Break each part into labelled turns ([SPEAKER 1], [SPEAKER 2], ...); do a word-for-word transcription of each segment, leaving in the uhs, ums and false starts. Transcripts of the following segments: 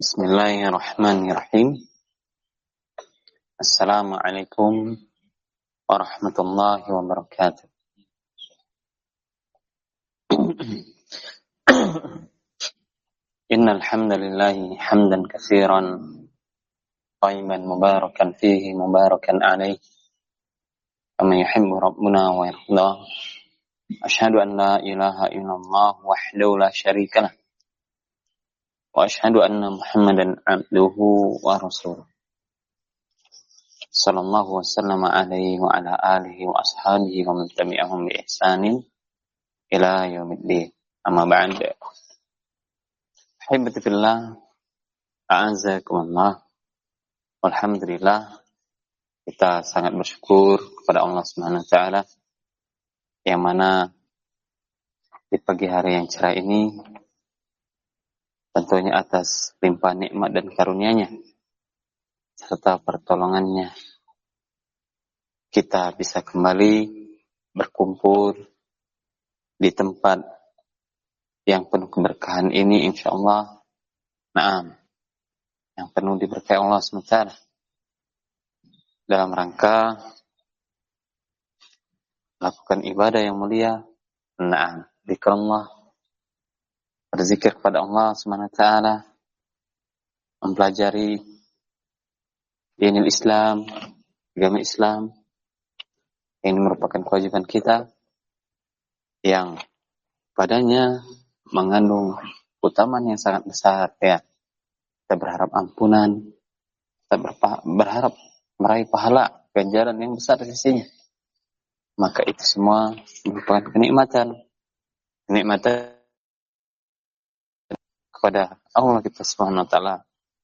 [SPEAKER 1] Bismillahirrahmanirrahim. Assalamualaikum warahmatullahi wabarakatuh. Innal hamdalillah hamdan katsiran tayyiban mubarakan fihi mubarakan alaihi kama yuhibbu rabbuna wa yarda. Asyhadu an la ilaha illallah wahdahu la syarika lah. Wa asyhadu anna Muhammadan abduhu wa rasuluh. Sallallahu wasallam alaihi wa ala alihi wa ashabihi wa man tabi'ahum bi ihsanin ila yaumiddin. Amma ba'd. Ahibati fillah, a'azakumullah. Alhamdulillah, kita sangat bersyukur kepada Allah Subhanahu wa taala yang mana di pagi hari yang cerah ini tentunya atas limpahan nikmat dan karunia-Nya serta pertolongannya kita bisa kembali berkumpul di tempat yang penuh keberkahan ini, insyaallah. Naam, yang penuh diberkahi Allah subhanahu wa taala dalam rangka melakukan ibadah yang mulia. Naam, zikrullah, berzikir kepada Allah subhanahu wa taala, mempelajari dinul Islam, agama Islam. Ini merupakan kewajiban kita yang padanya mengandung keutamaan yang sangat besar, ya. Kita berharap ampunan, kita berharap meraih pahala, ganjaran yang besar di sisinya. Maka itu semua merupakan kenikmatan, kenikmatan kepada Allah kita subhanahu wa ta'ala.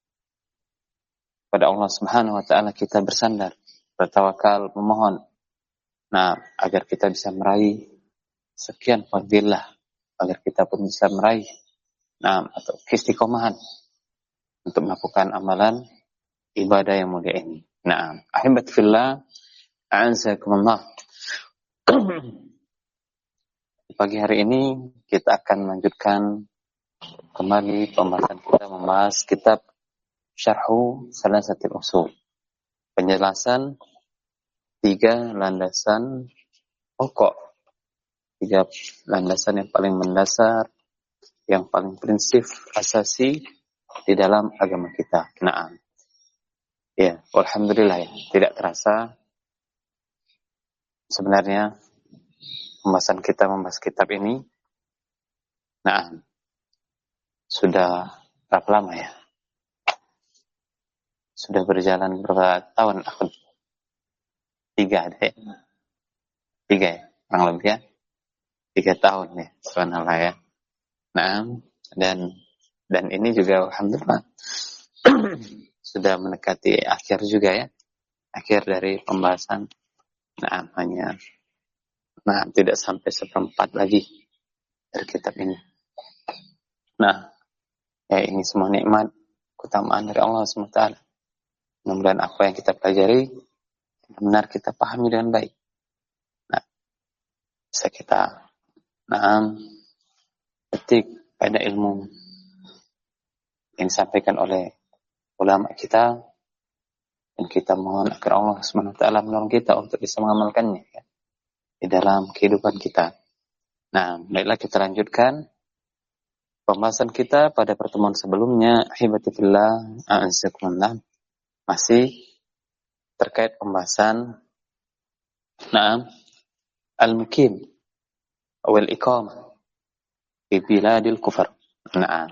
[SPEAKER 1] Pada Allah subhanahu wa ta'ala kita bersandar, bertawakal, memohon. Nah, agar kita bisa meraih sekian fadilah, agar kita pun bisa meraih nah, atau istiqomahan untuk melakukan amalan ibadah yang mulia ini. Nah, ahibat fillah, a'azakumullah. Di pagi hari ini kita akan melanjutkan kembali pembahasan kita membahas kitab Syarhu Salasatil Usul. Penjelasan tiga landasan pokok, tiga landasan yang paling mendasar, yang paling prinsip asasi di dalam agama kita. Nah, ya, alhamdulillah ya, tidak terasa sebenarnya pembahasan kita membahas kitab ini. Nah, sudah berapa lama ya? Sudah berjalan berapa tahun? Aku tiga deh. Tiga ya, kurang lebih ya. Tiga tahun ya, subhanallah ya. Nah, dan dan ini juga alhamdulillah sudah mendekati akhir juga ya. Akhir dari pembahasan. Nah, hanya nah tidak sampai seperempat lagi dari kitab ini. Nah, ya ini semua nikmat, keutamaan dari Allah subhanahu wa taala. Mudah-mudahan apa yang kita pelajari benar kita pahami dengan baik. Nah, bisa kita nah, petik pada ilmu yang disampaikan oleh ulama kita, dan kita mohon agar Allah subhanahu wa taala menolong kita untuk bisa mengamalkannya ya, di dalam kehidupan kita. Nah, baiklah kita lanjutkan pembahasan kita pada pertemuan sebelumnya. Ahibati fillah, a'azakumullah, masih terkait pembahasan nah al-mukim wal iqamah di biladil kufar. Nah,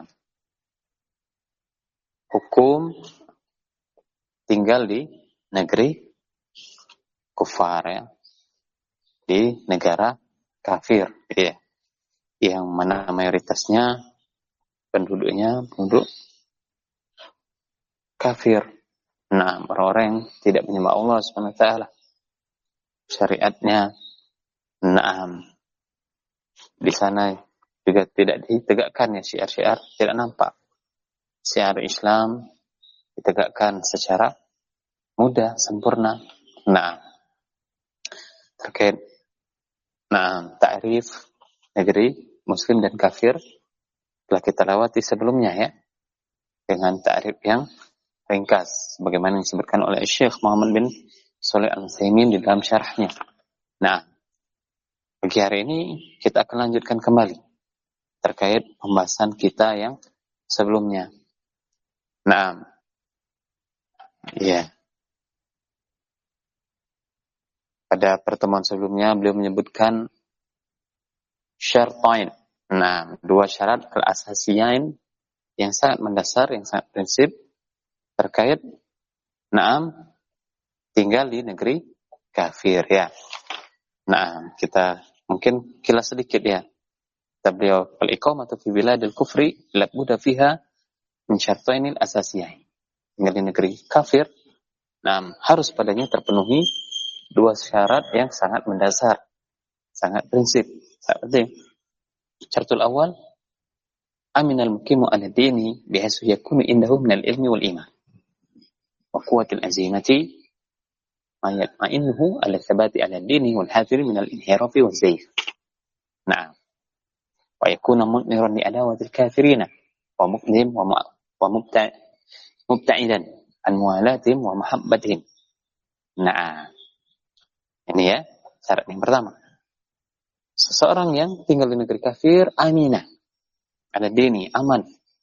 [SPEAKER 1] hukum tinggal di negeri kufar ya, di negara kafir ya, yang mana mayoritasnya penduduknya penduduk kafir. Nah, orang-orang yang tidak menyembah Allah subhanahu wa taala, syariatnya nah di sana juga tidak ditegakkan ya, syiar-syiar tidak nampak. Syiar Islam ditegakkan secara mudah, sempurna. Nah, terkait nah ta'rif negeri muslim dan kafir telah kita lewati sebelumnya ya. dengan ta'rif yang ringkas bagaimana disebutkan oleh Syekh Muhammad bin Shalih Al-Utsaimin di dalam syarahnya. Nah, pagi hari ini kita akan lanjutkan kembali terkait pembahasan kita yang sebelumnya. Nah, iya. Pada pertemuan sebelumnya beliau menyebutkan syartain. Nah, dua syarat al-asasiyain yang sangat mendasar, yang sangat prinsip terkait naam tinggal di negeri kafir ya. Nah, kita mungkin kilas sedikit ya. Kata beliau, al-iqamatu fi biladil kufri la budda fiha min syartain al-asasiyain. Tinggal di negeri kafir, nah harus padanya terpenuhi dua syarat yang sangat mendasar, sangat prinsip, sangat penting. Syaratul awal, aminal muqimu ala dini bihaisu yakunu indahu minal ilmi wal iman wa quwwatil azimati ma yatma'innuhu ala thabati ala dini wal hadiri minal inhirafi wal zayf. Nah, wa yakuna mudniran li adawatil kafirina wa muqdim wa wa mubta' mubta'idan an muwalatihim wa mahabbatihim. Nah, ini ya syarat yang pertama. Seseorang yang tinggal di negeri kafir, aminah, ada dini, aman,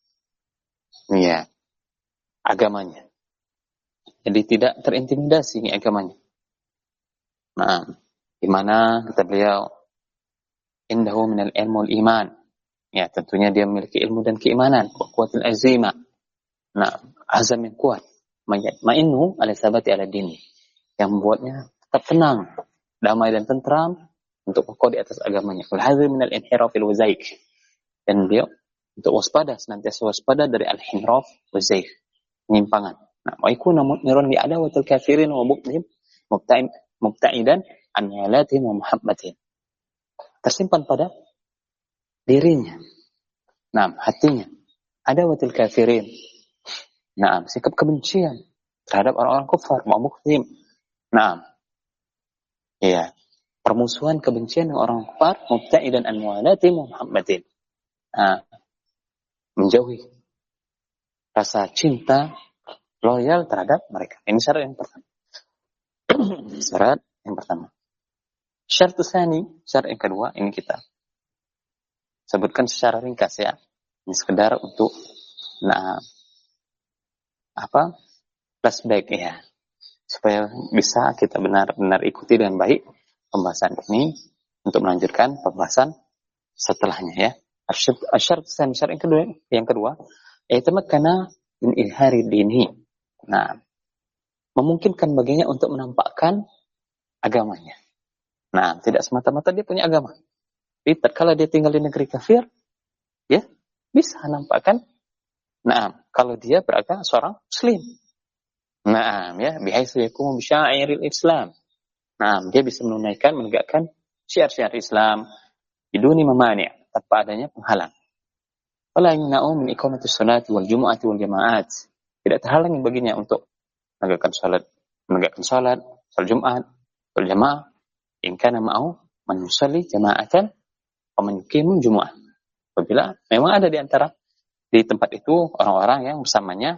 [SPEAKER 1] ya, agamanya. Jadi tidak terintimidasi ini agamanya. Nah, di mana kata beliau, indahu minal ilmu wal iman. Ya, tentunya dia memiliki ilmu dan keimanan. Wa quwwatul azima. Nah, azam yang kuat. Ma'innu ala sabati ala dini. Yang membuatnya tetap tenang, damai dan tentram untuk kokoh di atas agamanya. Wal hadhir minal inhirafil wazaik. Dan beliau untuk waspada, senantiasa waspada dari al-hinraf wazaik, penyimpangan. Nah, wa yakuna mudniran li adawatil kafirin wa buqdihim mubta'in mubta'idan an walatihim wa muhabbatihim. Tersimpan pada dirinya. Nah, hatinya adawatil kafirin. Nah, sikap kebencian terhadap orang-orang kufar, wa buqdihim. Nah, ya, permusuhan kebencian dengan orang kafir, mubta'idan an muwalatihim wa muhabbatihim. Nah, menjauhi rasa cinta loyal terhadap mereka. Ini syarat yang pertama. Syarat yang pertama. Syarat tsani, syarat yang kedua, ini kita sebutkan secara ringkas ya. Ini sekedar untuk nah apa? Flashback ya. Supaya bisa kita benar-benar ikuti dengan baik pembahasan ini untuk melanjutkan pembahasan setelahnya ya. Syarat tsani, syarat yang kedua, yang kedua, yatamakkana min ilhari dini. Nah, memungkinkan baginya untuk menampakkan agamanya. Nah, tidak semata-mata dia punya agama. Tapi tatkala dia tinggal di negeri kafir, ya, bisa nampakkan. Nah, kalau dia beragama seorang muslim. Nah, ya, bihaitsu yakumu bi syairil Islam. Nah, dia bisa menunaikan, menegakkan syiar-syiar Islam biduni mamani', tanpa adanya penghalang. Wala yamna'u min iqamatis sholati wal jumu'ati wal jama'at. Tidak terhalangi baginya untuk menegakkan salat, menegakkan salat, salat Jumat, salat jamaah, in kana ma'u man yusalli jama'atan wa man yuqimu jumu'ah. Apabila memang ada di antara di tempat itu orang-orang yang bersamanya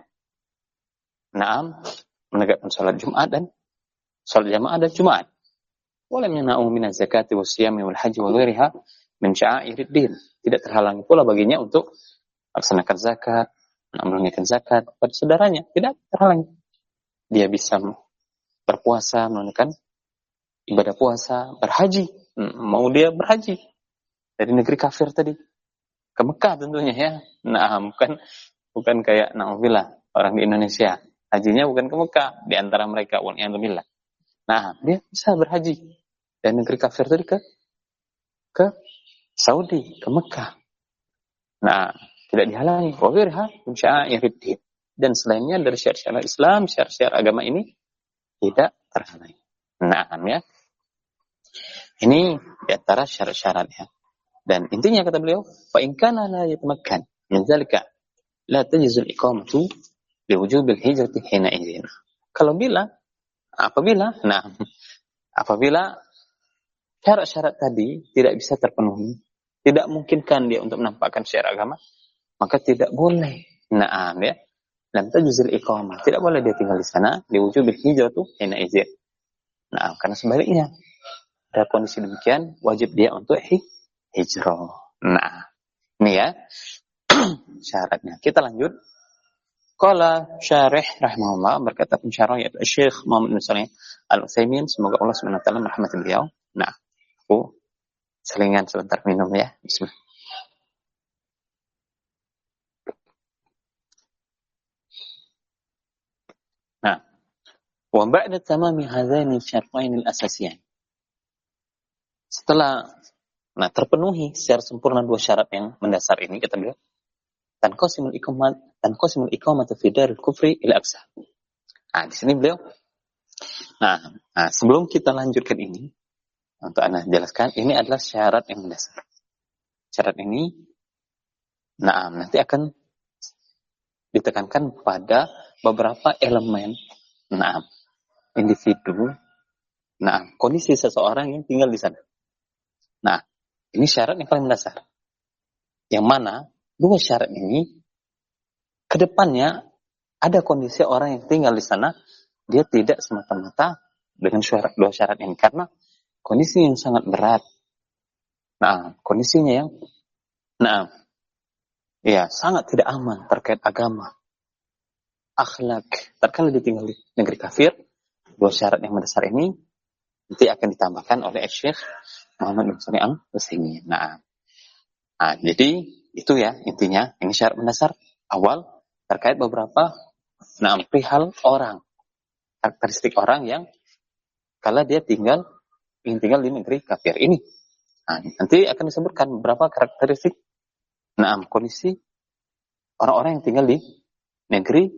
[SPEAKER 1] na'am menegakkan salat Jumat dan salat jamaah dan Jumat. Wa lam yana'u min az-zakati was-siyami wal haji wa ghairiha min sya'airid din. Tidak terhalangi pula baginya untuk melaksanakan zakat, menunaikan zakat pada saudaranya, tidak terhalangi. Dia bisa berpuasa, menunaikan ibadah puasa, berhaji. Mau dia berhaji dari negeri kafir tadi ke Mekah tentunya ya. Nah, bukan bukan kayak na'udzubillah orang di Indonesia. Hajinya bukan ke Mekah di antara mereka, wal'iyadzubillah. Nah, dia bisa berhaji dari negeri kafir tadi ke ke Saudi, ke Mekah. Nah, tidak dihalangi. Wa ghairuha min sya'airid din. Dan selainnya dari syiar-syiar Islam, syiar-syiar agama ini tidak terhalangi. Nah, ya. Ini di antara syarat-syaratnya. Dan intinya kata beliau, fa in kana la yatamakkan min dzalika la tajizul iqamatu li wujubil hijrati hina idzin. Kalau bila apabila nah apabila syarat-syarat tadi tidak bisa terpenuhi, tidak memungkinkan dia untuk menampakkan syiar agama, maka tidak boleh. Nah, ya. lam tajuzil iqamah. Tidak boleh dia tinggal di sana, diwujubil hijratu hina izin. Nah, karena sebaliknya, ada kondisi demikian, wajib dia untuk hi, hijrah. Nah, ini ya syaratnya. Kita lanjut. Qala syarih rahimahullah, berkata pensyarah yaitu Syekh Muhammad bin Shalih Al-Utsaimin, semoga Allah Subhanahu wa taala merahmati beliau. Nah, aku selingan sebentar minum ya. Bismillah. Nah, wa ba'da tamami hadzani syartain al-asasiyan. Setelah nah terpenuhi secara sempurna dua syarat yang mendasar ini, kata beliau, tanqasimul iqamat tanqasimul iqamatu fi daril kufri ila aqsa. Nah, di sini beliau nah, nah sebelum kita lanjutkan ini untuk Anda jelaskan, ini adalah syarat yang mendasar. Syarat ini nah nanti akan ditekankan pada beberapa elemen nah individu nah kondisi seseorang yang tinggal di sana. Nah, ini syarat yang paling mendasar. Yang mana dua syarat ini kedepannya ada kondisi orang yang tinggal di sana, dia tidak semata-mata dengan syarat dua syarat ini karena kondisi yang sangat berat. Nah, kondisinya yang nah ya sangat tidak aman terkait agama, akhlak. Terkala ditinggal di negeri kafir, dua syarat yang mendasar ini nanti akan ditambahkan oleh Syekh Muhammad bin Shalih Al-Utsaimin. Nah, nah, jadi itu ya intinya. Ini syarat mendasar awal terkait beberapa nah perihal orang, karakteristik orang yang kala dia tinggal ingin tinggal di negeri kafir ini. Nah, nanti akan disebutkan beberapa karakteristik nah kondisi orang-orang yang tinggal di negeri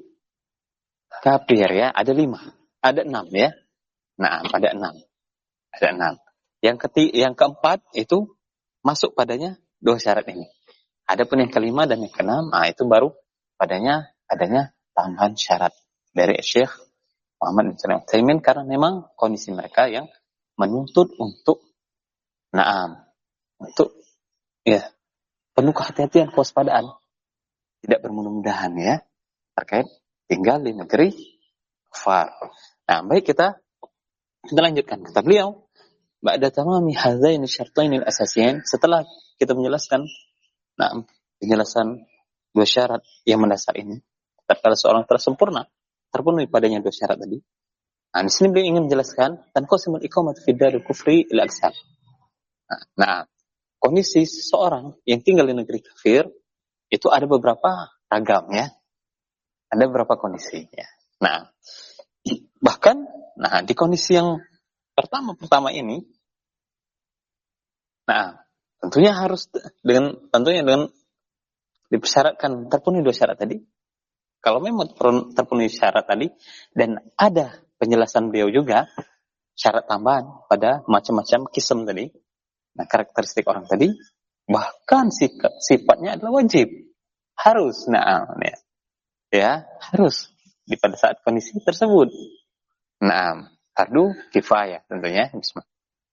[SPEAKER 1] kafir ya. Ada lima, ada enam ya. Nah, ada enam, ada enam. Yang ketiga, yang keempat itu masuk padanya dua syarat ini. Adapun yang kelima dan yang keenam, nah itu baru padanya adanya tambahan syarat dari Syekh Muhammad bin Shalih Al-Utsaimin karena memang kondisi mereka yang menuntut untuk naam, untuk ya penuh kehati-hatian, kewaspadaan, tidak bermudah-mudahan ya terkait tinggal di negeri kafir. Nah, baik kita kita lanjutkan kata beliau. Ba'da tamami hadzaini syartaini al-asasiyain, setelah kita menjelaskan nah penjelasan dua syarat yang mendasar ini, tatkala seorang telah sempurna terpenuhi padanya dua syarat tadi. Nah, di sini beliau ingin menjelaskan tanqasimul iqamatu fi daril kufri ila aqsam. Nah, nah, kondisi seseorang yang tinggal di negeri kafir itu ada beberapa ragam ya. Ada beberapa kondisi ya. Nah, bahkan nah di kondisi yang pertama-pertama ini, nah tentunya harus dengan tentunya dengan dipersyaratkan terpenuhi dua syarat tadi. Kalau memang terpenuhi syarat tadi dan ada penjelasan beliau juga syarat tambahan pada macam-macam kism tadi, nah karakteristik orang tadi, bahkan sifatnya adalah wajib, harus, nah ya, ya harus di pada saat kondisi tersebut. Nah, fardu kifayah tentunya. Bismillah.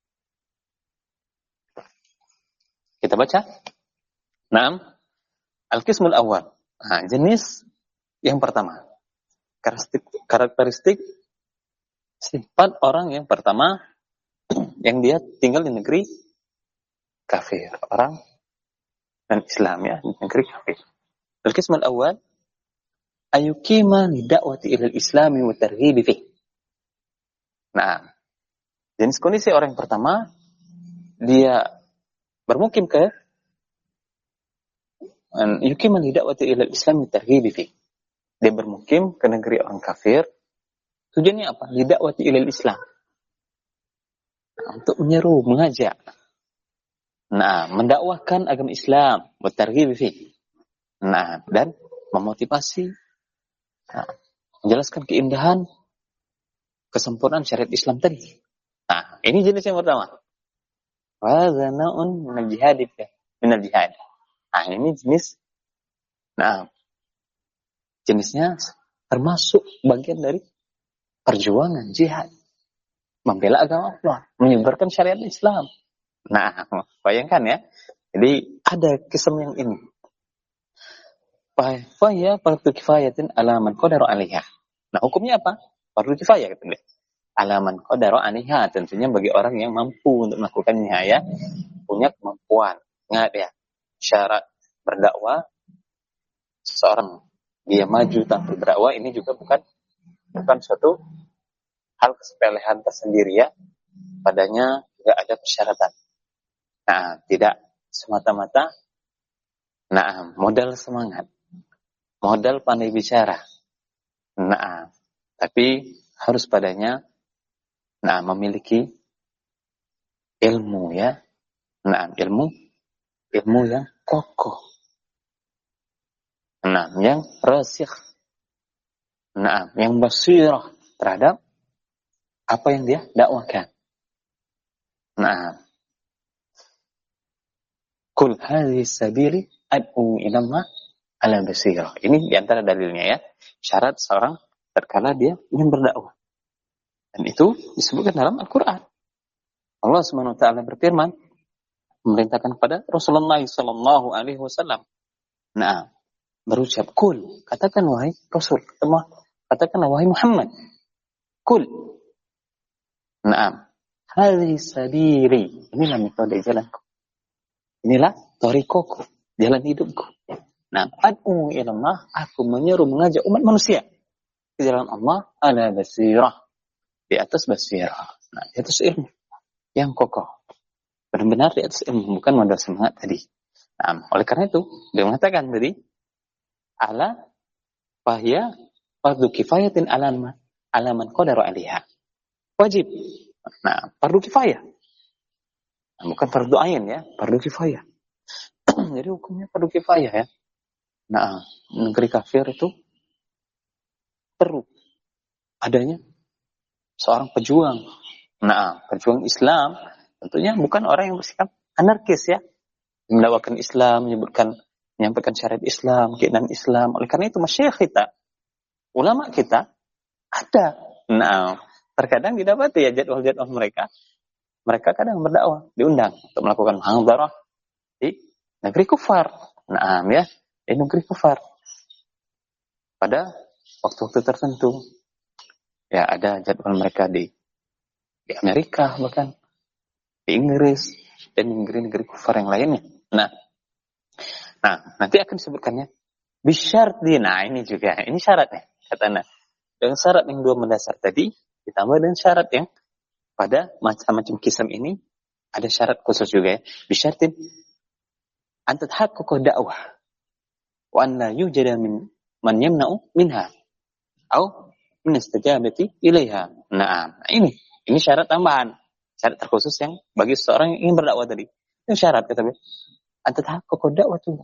[SPEAKER 1] Kita baca. Naam. Al-qismul awal. Nah, jenis yang pertama. Karakteristik, karakteristik sifat orang yang pertama yang dia tinggal di negeri kafir. Orang dan Islam ya, di negeri kafir. Al-qismul awal ayuqima li da'wati ilal islami wa targhibi fihi. Nah, jenis kondisi orang yang pertama, dia bermukim ke yukiman hidawati ilal islam targhibi fi. Dia bermukim ke negeri orang kafir. Tujuannya apa? Hidawati ilal Islam. Nah, untuk menyeru, mengajak. Nah, mendakwahkan agama Islam, wa targhibi fi. Nah, dan memotivasi, nah, menjelaskan keindahan kesempurnaan syariat Islam tadi. Nah, ini jenis yang pertama. Wa zana'un minal jihad minal jihad. Nah, ini jenis nah jenisnya termasuk bagian dari perjuangan jihad, membela agama Allah, menyebarkan syariat Islam. Nah, bayangkan ya. Jadi ada kisah yang ini. Fahya fardu kifayatin ala man qadara 'alaiha. Nah, hukumnya apa? Fardu kifayah kata dia. Ala man qadara 'alaiha, tentunya bagi orang yang mampu untuk melakukannya ya, punya kemampuan. Ingat ya, syarat berdakwah seorang dia maju tampil berdakwah ini juga bukan bukan suatu hal kesepelehan tersendiri ya. Padanya juga ada persyaratan. Nah, tidak semata-mata nah, modal semangat, modal pandai bicara. Nah, tapi harus padanya nah memiliki ilmu ya. Nah, ilmu ilmu yang kokoh. Nah, yang rasikh. Nah, yang basirah terhadap apa yang dia dakwakan. Nah, kul hadhihi sabili ad'u ila Allah ala basirah. Ini diantara dalilnya ya. Syarat seorang tatkala dia ingin berdakwah. Dan itu disebutkan dalam Al-Quran. Allah subhanahu wa taala berfirman memerintahkan kepada Rasulullah sallallahu alaihi wasallam. Nah, berucap kul, katakan wahai Rasul, katakan wahai Muhammad. Kul. Naam. Hadhihi sabili. Inilah metode jalanku. Inilah tariqaku, jalan hidupku. Nah, ad'u ila Allah, aku menyeru mengajak umat manusia ke jalan Allah ala basirah, di atas basirah. Nah, di atas ilmu yang kokoh. Benar-benar di atas ilmu, bukan modal semangat tadi. Nah, oleh karena itu, dia mengatakan tadi ala fahya fardu kifayatin alaman alaman qadara 'alaiha. Wajib. Nah, fardu kifayah. Nah, bukan fardu ain ya, fardu kifayah. Jadi hukumnya fardu kifayah ya. Nah, negeri kafir itu perlu adanya seorang pejuang. Nah, pejuang Islam tentunya bukan orang yang bersikap anarkis ya, mendakwakan Islam, menyebutkan, menyampaikan syariat Islam, keinginan Islam. Oleh karena itu masyayikh kita, ulama kita ada. Nah, terkadang didapati ya jadwal-jadwal mereka, mereka kadang berdakwah, diundang untuk melakukan muhadharah di negeri kufar. Nah, ya, di negeri kufar. Pada waktu-waktu tertentu. Ya, ada jadwal mereka di di Amerika bahkan di Inggris dan negeri-negeri kufar yang lainnya. Nah, nah nanti akan disebutkannya bisyarti. Nah, ini juga, ini syaratnya katanya. Dengan syarat yang dua mendasar tadi ditambah dengan syarat yang pada macam-macam kisam ini ada syarat khusus juga ya. Bisyartin an tatahaqqa dakwah wa an la yujada min man yamna'u minha au min istajabati ilaiha. Nah, ini ini syarat tambahan, syarat terkhusus yang bagi seorang yang ingin berdakwah tadi. Itu syarat kata beliau. An tatahaqqa dakwah tuh.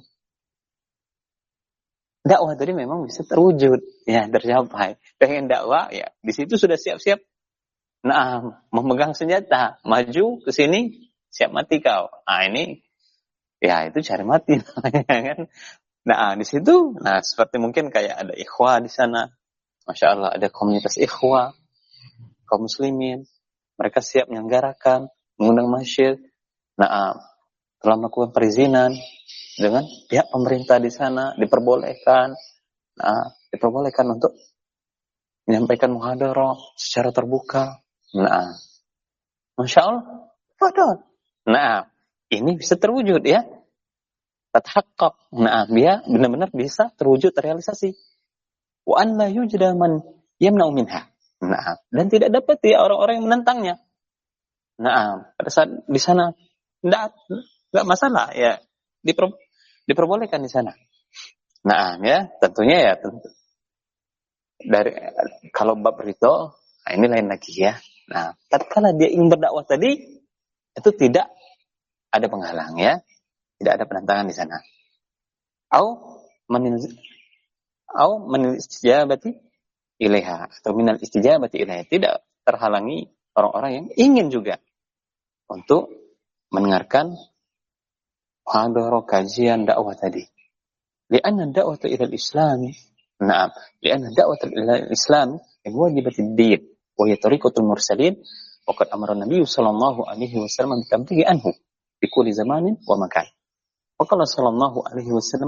[SPEAKER 1] Dakwah tadi memang bisa terwujud, ya tercapai. Pengen dakwah, ya di situ sudah siap-siap. Nah, memegang senjata, maju ke sini, siap mati kau. Nah ini, ya itu cari mati, kan? Nah di situ, nah seperti mungkin kayak ada ikhwah di sana, masya Allah ada komunitas ikhwah, kaum muslimin, mereka siap menyelenggarakan, mengundang masyid. Nah, telah melakukan perizinan dengan pihak pemerintah di sana, diperbolehkan, nah, diperbolehkan untuk menyampaikan muhadharah secara terbuka. Nah, masya Allah, padahal. Nah, ini bisa terwujud ya, tathaqqaq. Nah, dia benar-benar bisa terwujud, terrealisasi. Wa an la yujda man yamna'u minha. Nah, dan tidak dapat ya orang-orang yang menentangnya. Nah, pada saat di sana enggak enggak masalah ya, diper, diperbolehkan di sana. Nah, ya, tentunya ya tentu dari kalau bab rito, nah ini lain lagi ya. Nah, tatkala dia ingin berdakwah tadi itu tidak ada penghalang ya, tidak ada penentangan di sana. Au menil au menil istijabati ilaiha atau minal istijabati ilaiha, tidak terhalangi orang-orang yang ingin juga untuk mendengarkan muhadharah kajian dakwah tadi. Lianna da'wata ila al-Islam, na'am, lianna da'wata ila al-Islam wajibatid din wa hiya tariqatul mursalin wa qad amara Nabi sallallahu alaihi wasallam bi tablighi anhu bi kulli zamanin wa makan. Wa qala sallallahu alaihi wasallam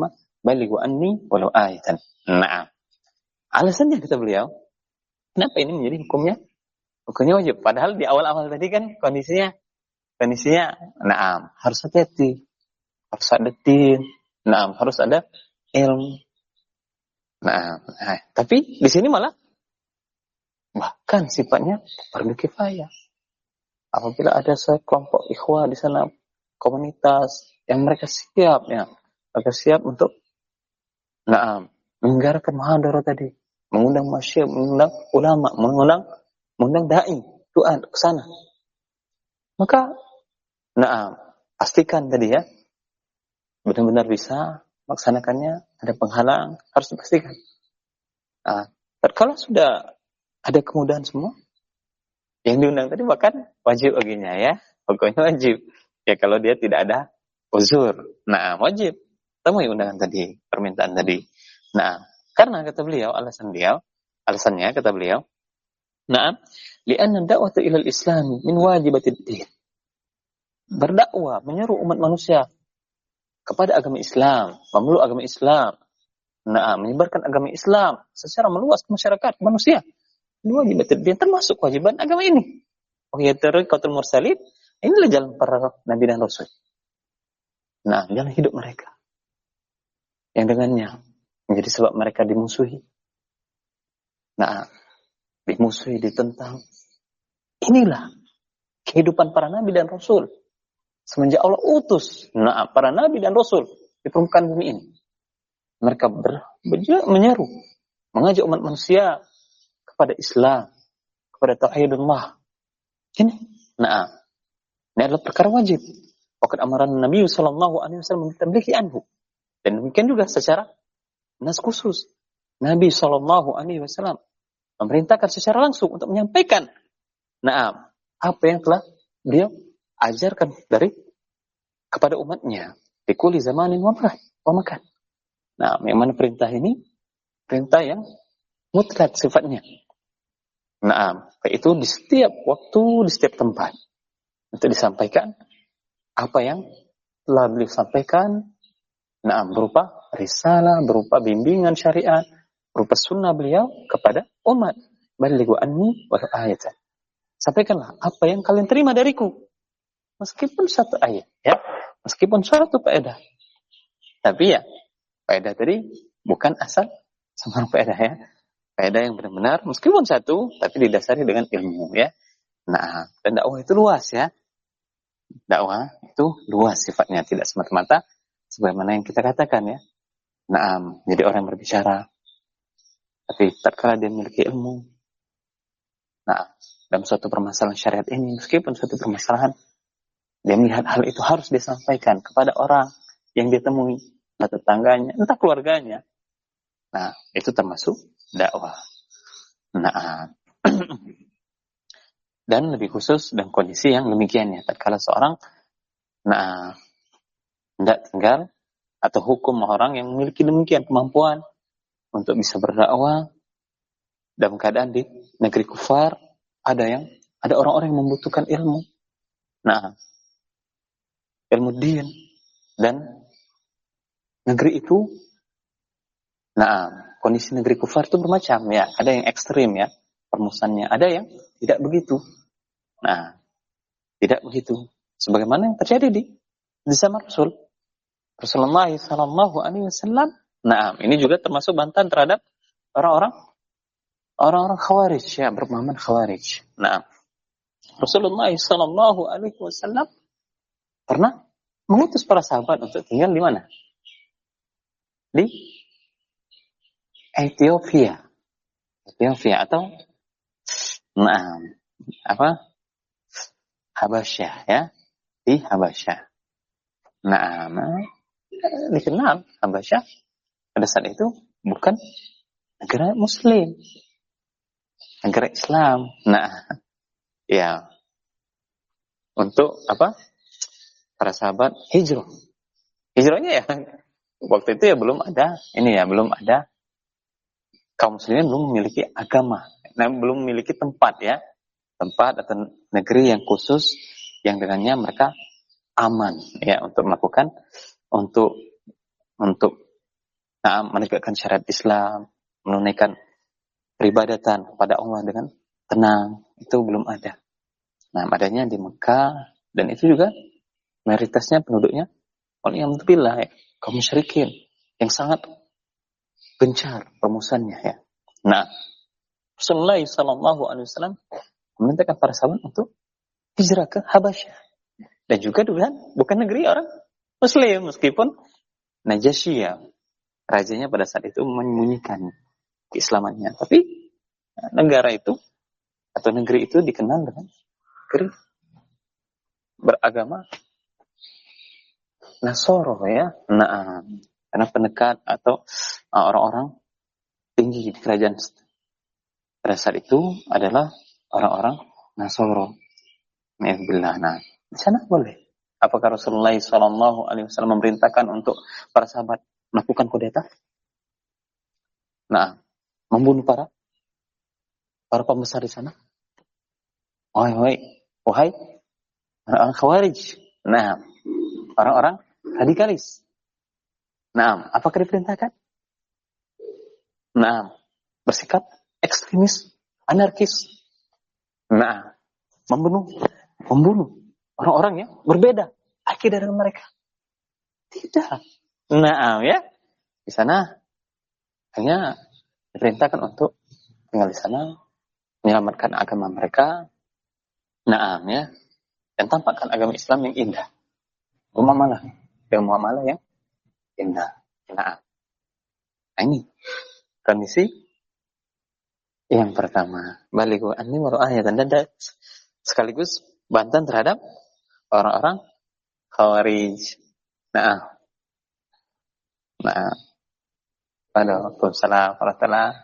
[SPEAKER 1] balighu anni walau ayatan. Nah, alasannya kata beliau, kenapa ini menjadi hukumnya? Hukumnya wajib. Padahal di awal-awal tadi kan kondisinya, kondisinya, nah, harus hati-hati, harus ada din, nah, harus ada ilmu. Nah, nah, tapi di sini malah bahkan sifatnya fardu kifayah. Apabila ada sekelompok ikhwah di sana, komunitas yang mereka siap ya, mereka siap untuk nah, menggarakan muhadharah tadi, mengundang masyayikh, mengundang ulama, mengundang mengundang dai, doa ke sana. Maka nah, pastikan tadi ya, benar-benar bisa melaksanakannya, ada penghalang, harus dipastikan. Nah, kalau sudah ada kemudahan semua, yang diundang tadi bahkan wajib baginya ya, pokoknya wajib. Ya kalau dia tidak ada uzur, nah wajib temui undangan tadi, permintaan tadi. Nah, karena kata beliau, alasan beliau, alasannya kata beliau, nah, li'anna da'watu ilal Islam min wajibatid din. Berdakwah, menyeru umat manusia kepada agama Islam, memeluk agama Islam, nah, menyebarkan agama Islam secara meluas ke masyarakat manusia. Wajibatid din, termasuk kewajiban agama ini. Oh ya, tariqatul mursalin, inilah jalan para nabi dan rasul. Nah, jalan hidup mereka yang dengannya menjadi sebab mereka dimusuhi. Nah, dimusuhi, ditentang. Inilah kehidupan para nabi dan rasul semenjak Allah utus. Nah, para nabi dan rasul di permukaan bumi ini, mereka ber, ber, menyeru, mengajak umat manusia kepada Islam, kepada tauhidullah. Ini, nah, ini adalah perkara wajib. Waqad amaran Nabi sallallahu alaihi wasallam bitamliki anhu. Dan demikian juga secara nas khusus, Nabi sallallahu alaihi wasallam memerintahkan secara langsung untuk menyampaikan, nah, apa yang telah beliau ajarkan dari kepada umatnya di kulli zamanin wa makan. Nah, memang perintah ini perintah yang mutlak sifatnya. Nah, itu di setiap waktu, di setiap tempat untuk disampaikan apa yang telah beliau sampaikan. Nah, berupa risalah, berupa bimbingan syariat, berupa sunnah beliau kepada umat. Balighu anni walau ayatan. Sampaikanlah apa yang kalian terima dariku, meskipun satu ayat, ya, meskipun suatu faedah. Tapi ya, faedah tadi bukan asal sembarang faedah ya. Faedah yang benar-benar meskipun satu tapi didasari dengan ilmu ya. Nah, dan dakwah itu luas ya. Dakwah itu luas sifatnya, tidak semata-mata sebagaimana yang kita katakan ya. Nah, jadi orang yang berbicara tapi tatkala dia memiliki ilmu. Nah, dalam suatu permasalahan syariat ini, meskipun suatu permasalahan dia melihat hal itu harus disampaikan kepada orang yang dia temui, entah tetangganya, entah keluarganya. Nah, itu termasuk dakwah. Nah, dan lebih khusus dalam kondisi yang demikian ya, tatkala seorang nah tidak tinggal atau hukum orang yang memiliki demikian kemampuan untuk bisa berdakwah dalam keadaan di negeri kufar, ada yang ada orang-orang yang membutuhkan ilmu. Nah, ilmu din, dan negeri itu, nah, kondisi negeri kufar itu bermacam ya, ada yang ekstrim ya permusuhannya, ada yang tidak begitu. Nah, tidak begitu sebagaimana yang terjadi di di zaman Rasul Rasulullah sallallahu alaihi wasallam. Nah, ini juga termasuk bantahan terhadap orang-orang orang-orang Khawarij ya, berpemahaman Khawarij. Nah, Rasulullah sallallahu alaihi wasallam pernah mengutus para sahabat untuk tinggal di mana? Di Ethiopia. Ethiopia atau nah, apa? Habasyah ya, di Habasyah. Nah, nah, dikenal Habasyah pada saat itu bukan negara muslim, negara Islam. Nah, ya, untuk apa? Para sahabat hijrah. Hijrahnya ya waktu itu ya belum ada ini ya, belum ada kaum muslimin belum memiliki agama, nah, belum memiliki tempat ya, tempat atau negeri yang khusus yang dengannya mereka aman ya untuk melakukan untuk untuk Nah, menegakkan syariat Islam, menunaikan peribadatan kepada Allah dengan tenang, itu belum ada. Nah, adanya di Mekah, dan itu juga mayoritasnya penduduknya waliyamzubillah ya, kaum musyrikin yang sangat gencar permusuhannya ya. Nah, Rasulullah Shallallahu Alaihi Wasallam memerintahkan para sahabat untuk hijrah ke Habasyah, dan juga bukan bukan negeri orang Muslim, meskipun Najasyi ya, rajanya pada saat itu menyembunyikan keislamannya, tapi negara itu atau negeri itu dikenal dengan negeri beragama Nasoro ya. Nah, karena pendekat atau uh, orang-orang tinggi di kerajaan pada saat itu adalah orang-orang Nasoro. Alhamdulillah. Nah, di sana boleh. Apakah Rasulullah Shallallahu Alaihi Wasallam memerintahkan untuk para sahabat melakukan kudeta? Nah, membunuh para para pembesar di sana? Wahai, wahai, wahai orang Khawarij. Nah, orang-orang radikalis. Nah, apakah diperintahkan? Nah, bersikap ekstremis, anarkis. Nah, membunuh, membunuh orang-orang yang berbeda akidah dengan mereka. Tidak. Nah, ya, di sana hanya diperintahkan untuk tinggal di sana, menyelamatkan agama mereka. Nah, ya, dan tampakkan agama Islam yang indah. Muamalah, dengan muamalah yang indah. Nah, nah ini kondisi yang pertama. Balighu anni walau ayatan, dan sekaligus bantahan terhadap orang-orang Khawarij. Nah, nah, Waalaikumsalam warahmatullahi.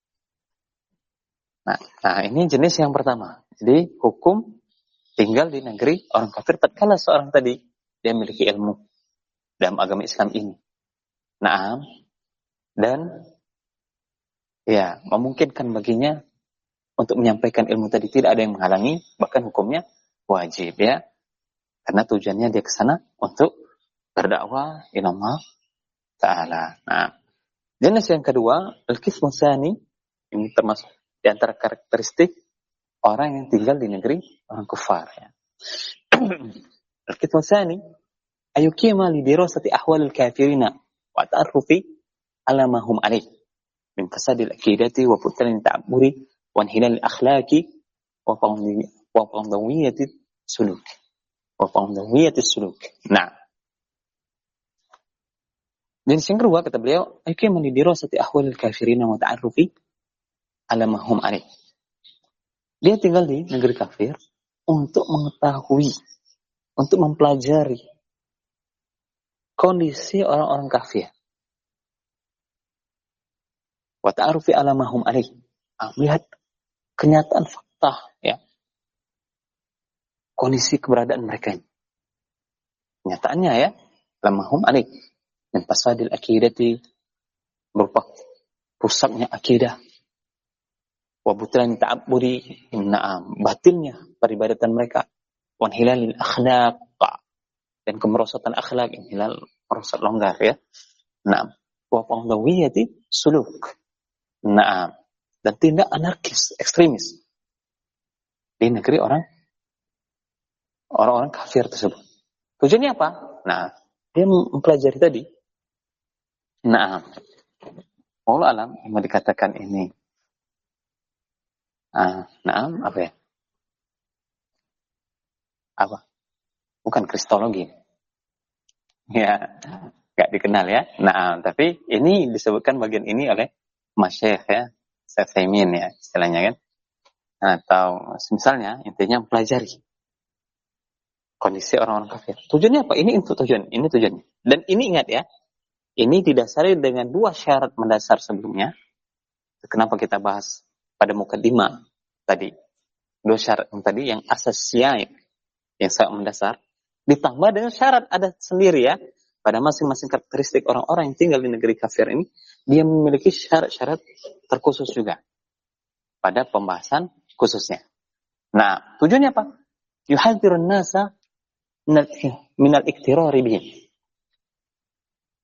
[SPEAKER 1] Nah, nah, ini jenis yang pertama. Jadi hukum tinggal di negeri orang kafir tatkala seorang tadi dia memiliki ilmu dalam agama Islam ini. Nah, dan ya memungkinkan baginya untuk menyampaikan ilmu tadi, tidak ada yang menghalangi, bahkan hukumnya wajib ya. Karena tujuannya dia ke sana untuk berdakwah ilallah ta'ala. Nah, jenis yang kedua, al-qismu tsani, ini termasuk di antara karakteristik orang yang tinggal di negeri orang kufar ya. Al-qismu tsani ayukima li dirasati ahwalil kafirina wa ta'arrufi ala ma hum alaih min fasadil aqidati wa butlan ta'abburi wa inhilal akhlaqi wa qawmiyati suluk wa qawmiyati suluk. Nah, jenis yang kedua kata beliau, ayukima li dirasati ahwalil kafirina wa ta'arrufi ala ma hum alaih. Dia tinggal di negeri kafir untuk mengetahui, untuk mempelajari kondisi orang-orang kafir. Wa ta'arufi ala ma hum alaih. Melihat kenyataan fakta ya. Kondisi keberadaan mereka ini. Kenyataannya ya, ala ma hum alaih. Min fasadil aqidati, berupa rusaknya akidah. Wa butlan ta'abbudi, na'am, batilnya peribadatan mereka. Wa hilalil akhlaq, dan kemerosotan akhlak, hilal merosot longgar ya. Na'am. Wa qawmiyati suluk. Na'am. Dan tindak anarkis, ekstremis di negeri orang orang-orang kafir tersebut. Tujuannya apa? Nah, dia mempelajari tadi. Na'am. Allah alam yang mau dikatakan ini. Ah, na'am, apa ya? Apa? Bukan kristologi. Ya, gak dikenal ya. Nah, tapi ini disebutkan bagian ini oleh Masyayikh ya, Sefemin ya, istilahnya kan. Atau misalnya intinya mempelajari kondisi orang-orang kafir. Tujuannya apa? Ini untuk tujuan, ini tujuannya. Dan ini ingat ya, ini didasari dengan dua syarat mendasar sebelumnya. Kenapa kita bahas pada mukadimah tadi? Dua syarat yang tadi yang asasnya yang sangat mendasar, ditambah dengan syarat ada sendiri ya. Pada masing-masing karakteristik orang-orang yang tinggal di negeri kafir ini, dia memiliki syarat-syarat terkhusus juga pada pembahasan khususnya. Nah, tujuannya apa? Yuhadzirun nasa minal iktirari bihim.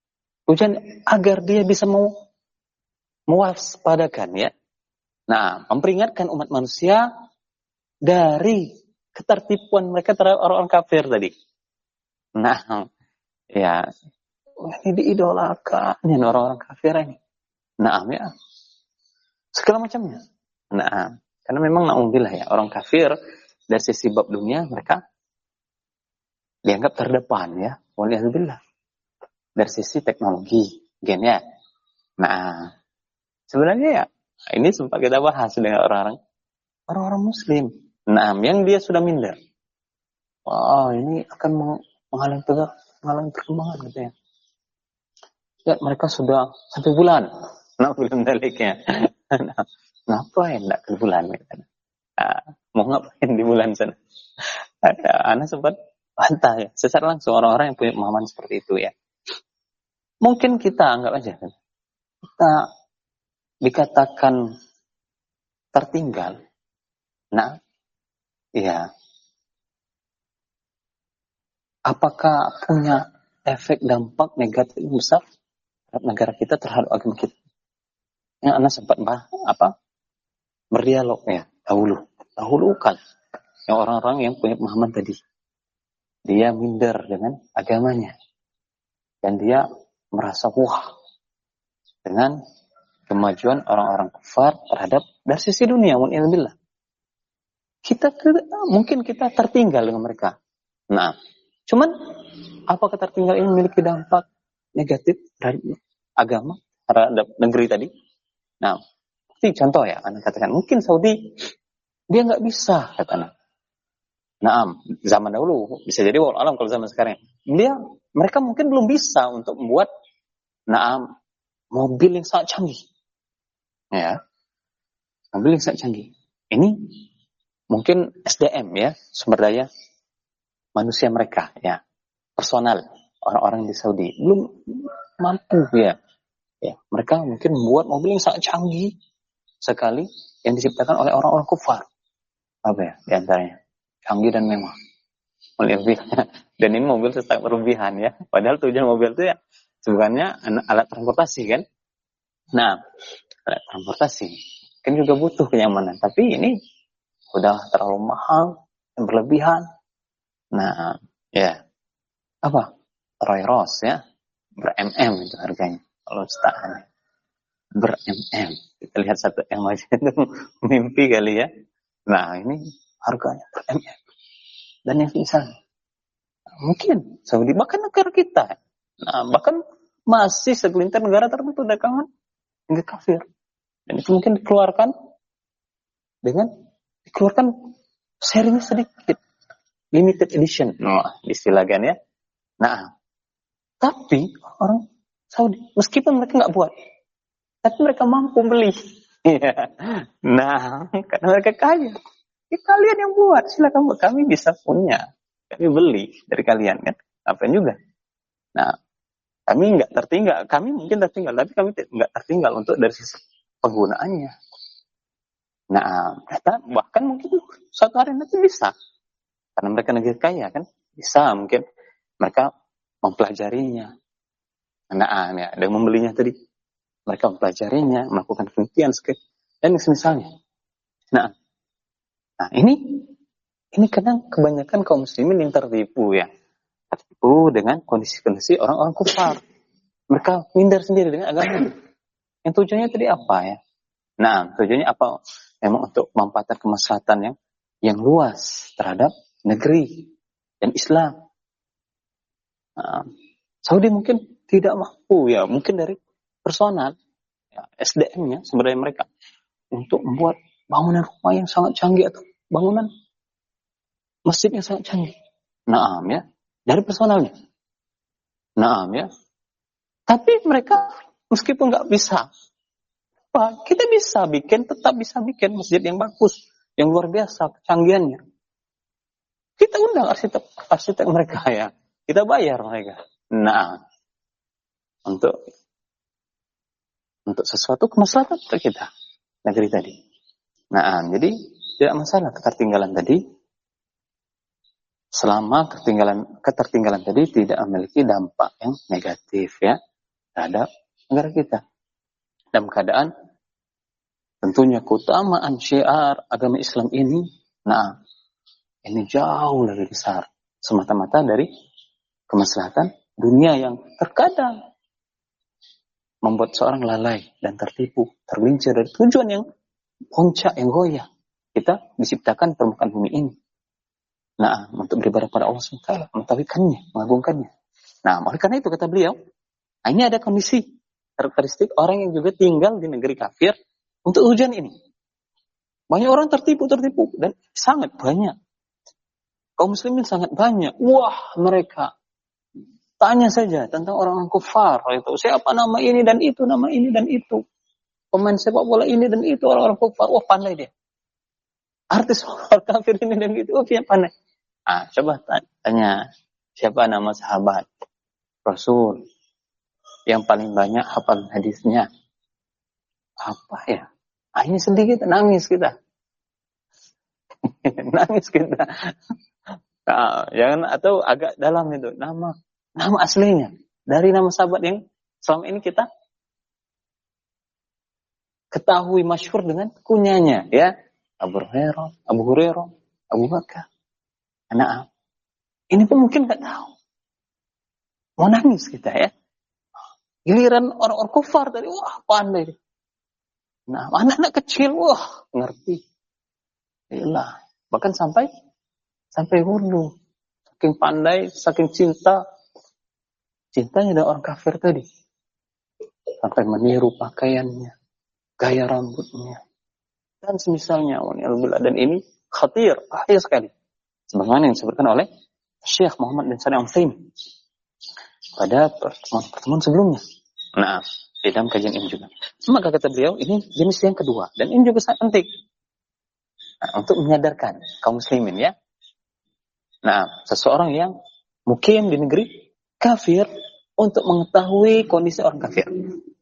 [SPEAKER 1] Tujuan agar dia bisa mau mewaspadakan ya. Nah, memperingatkan umat manusia dari ketertipuan mereka terhadap orang-orang kafir tadi. Nah, ya, ini diidolakan ini orang-orang kafir ini. Nah, ya, segala macamnya. Nah, karena memang na'udzubillah ya, orang kafir dari sisi bab dunia mereka dianggap terdepan ya. Waliyahzubillah. Dari sisi teknologi, gen ya. Nah, sebenarnya ya, ini sempat kita bahas dengan orang-orang orang-orang muslim. Nah, yang dia sudah minder. Wah, ini akan menghalang tegak, menghalang perkembangan gitu ya. Ya, mereka sudah satu bulan. Nah, belum baliknya. Nah, ngapain enggak ke bulan? Nah, mau ngapain di bulan sana? Ada, anak sempat bantah ya. Secara langsung orang-orang yang punya pemahaman seperti itu ya. Mungkin kita anggap aja. Kita dikatakan tertinggal. Nah, ya. Apakah punya efek dampak negatif besar terhadap negara kita, terhadap agama kita? Yang anak sempat bah, apa berdialog ya dahulu, dahulu kan yang orang-orang yang punya pemahaman tadi, dia minder dengan agamanya dan dia merasa wah dengan kemajuan orang-orang kafir terhadap dari sisi dunia. Waliyahzubillah. Kita mungkin kita tertinggal dengan mereka. Nah, cuman apakah tertinggal ini memiliki dampak negatif terhadap agama, terhadap negeri tadi? Nah, seperti contoh ya, anak katakan mungkin Saudi dia nggak bisa, kata anak. Nah, zaman dahulu bisa jadi walau alam kalau zaman sekarang dia mereka mungkin belum bisa untuk membuat nah mobil yang sangat canggih, ya, mobil yang sangat canggih. Ini mungkin S D M ya, sumber daya manusia mereka ya, personal orang-orang di Saudi belum mampu ya. Ya, mereka mungkin membuat mobil yang sangat canggih sekali yang diciptakan oleh orang-orang kufar. Apa ya di antaranya? Canggih dan mewah. Dan ini mobil sangat berlebihan ya. Padahal tujuan mobil itu ya sebenarnya alat transportasi kan. Nah, alat transportasi kan juga butuh kenyamanan. Tapi ini udah terlalu mahal dan berlebihan. Nah, ya apa? Roy Ross ya, ber-M M itu harganya. Kalau jutaan ber-M M, kita lihat satu M aja itu mimpi kali ya. Nah ini harganya ber-M M dan yang misalnya mungkin Saudi bahkan negara kita, nah bahkan masih segelintir negara tertentu dagangan hingga kafir dan itu mungkin dikeluarkan dengan dikeluarkan serinya sedikit, limited edition, nah istilahkan ya. Nah tapi orang Saudi, meskipun mereka nggak buat, tapi mereka mampu beli. Nah, karena mereka kaya. Ya, kalian yang buat, silakan buat. Kami bisa punya, kami beli dari kalian kan. Apa juga? Nah, kami nggak tertinggal. Kami mungkin tertinggal, tapi kami nggak tertinggal untuk dari sisi penggunaannya. Nah, bahkan mungkin suatu hari nanti bisa, karena mereka negara kaya kan, bisa mungkin mereka mempelajarinya. Nah, ya, ada yang membelinya tadi. Mereka mempelajarinya, melakukan penelitian dan semisalnya. Nah, nah ini ini kadang kebanyakan kaum muslimin yang tertipu ya, tertipu dengan kondisi-kondisi orang-orang kufar. Mereka minder sendiri dengan agama. Yang tujuannya tadi apa ya? Nah, tujuannya apa? Memang untuk memanfaatkan kemaslahatan yang yang luas terhadap negeri dan Islam. Nah, Saudi mungkin tidak mampu ya, mungkin dari personal ya, S D M-nya sumber daya mereka untuk membuat bangunan rumah yang sangat canggih atau bangunan masjid yang sangat canggih. Naam ya, dari personalnya. Naam ya. Tapi mereka meskipun nggak bisa, apa, kita bisa bikin, tetap bisa bikin masjid yang bagus, yang luar biasa kecanggihannya. Kita undang arsitek arsitek mereka ya, kita bayar mereka. Nah, untuk untuk sesuatu kemaslahatan untuk kita negeri tadi. Nah, jadi tidak masalah ketertinggalan tadi selama ketertinggalan ketertinggalan tadi tidak memiliki dampak yang negatif ya terhadap negara kita. Dalam keadaan tentunya keutamaan syiar agama Islam ini, nah, ini jauh lebih besar semata-mata dari kemaslahatan dunia yang terkadang membuat seorang lalai dan tertipu, tergelincir dari tujuan yang puncak, yang goyah. Kita diciptakan permukaan bumi ini. Nah, untuk beribadah pada Allah subhanahu wa taala, mentauhidkannya, mengagungkannya. Nah, oleh karena itu kata beliau, ini ada kondisi karakteristik orang yang juga tinggal di negeri kafir untuk ujian ini. Banyak orang tertipu-tertipu dan sangat banyak. Kaum muslimin sangat banyak. Wah, mereka tanya saja tentang orang-orang kufar itu. Siapa nama ini dan itu, nama ini dan itu. Pemain sepak bola ini dan itu, orang-orang kufar. Wah, pandai dia. Artis orang kafir ini dan itu, oh dia pandai. Ah, coba tanya, siapa nama sahabat Rasul yang paling banyak hafal hadisnya? Apa ya? Ah, ini sedih kita, nangis kita. Nangis kita. Nah, jangan, atau agak dalam itu, nama nama aslinya dari nama sahabat yang selama ini kita ketahui masyhur dengan kunyanya, ya. Abu Hurairah, Abu Hurairah, Abu Bakar. Nah, ini pun mungkin nggak tahu. Mau nangis kita, ya. Giliran orang-orang kufar tadi, wah pandai. Nah, anak-anak kecil, wah ngerti. Yalah, bahkan sampai sampai hulu, saking pandai, saking cinta, cintanya dengan orang kafir tadi, sampai meniru pakaiannya, gaya rambutnya, dan semisalnya. Dan ini khatir, bahaya sekali. Sebagaimana yang disebutkan oleh Syekh Muhammad bin Shalih Al-Utsaimin pada pertemuan-pertemuan sebelumnya. Nah, di dalam kajian ini juga. Maka kata beliau, ini jenis yang kedua. Dan ini juga sangat penting. Nah, untuk menyadarkan kaum muslimin, ya. Nah, seseorang yang mukim di negeri kafir untuk mengetahui kondisi orang kafir.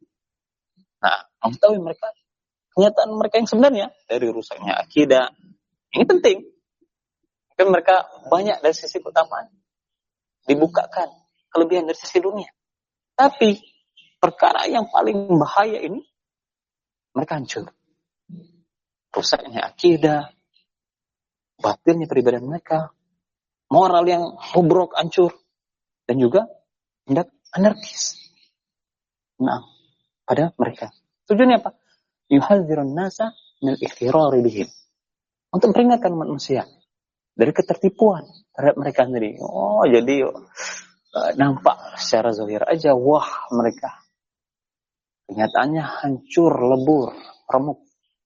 [SPEAKER 1] Nah, mengetahui mereka, kenyataan mereka yang sebenarnya dari rusaknya akidah. Ini penting. Kan mereka banyak dari sisi keutamaan. Dibukakan kelebihan dari sisi dunia. Tapi perkara yang paling bahaya ini, mereka hancur. Rusaknya akidah, batilnya peribadahan mereka, moral yang bobrok, hancur, dan juga hendak anarkis. Nah, pada mereka. Tujuannya apa? Yuhadzirun nasa minal ikhtirari bihim. Untuk memperingatkan manusia dari ketertipuan terhadap mereka sendiri. Oh, jadi uh, nampak secara zahir aja, wah mereka. Kenyataannya hancur, lebur, remuk.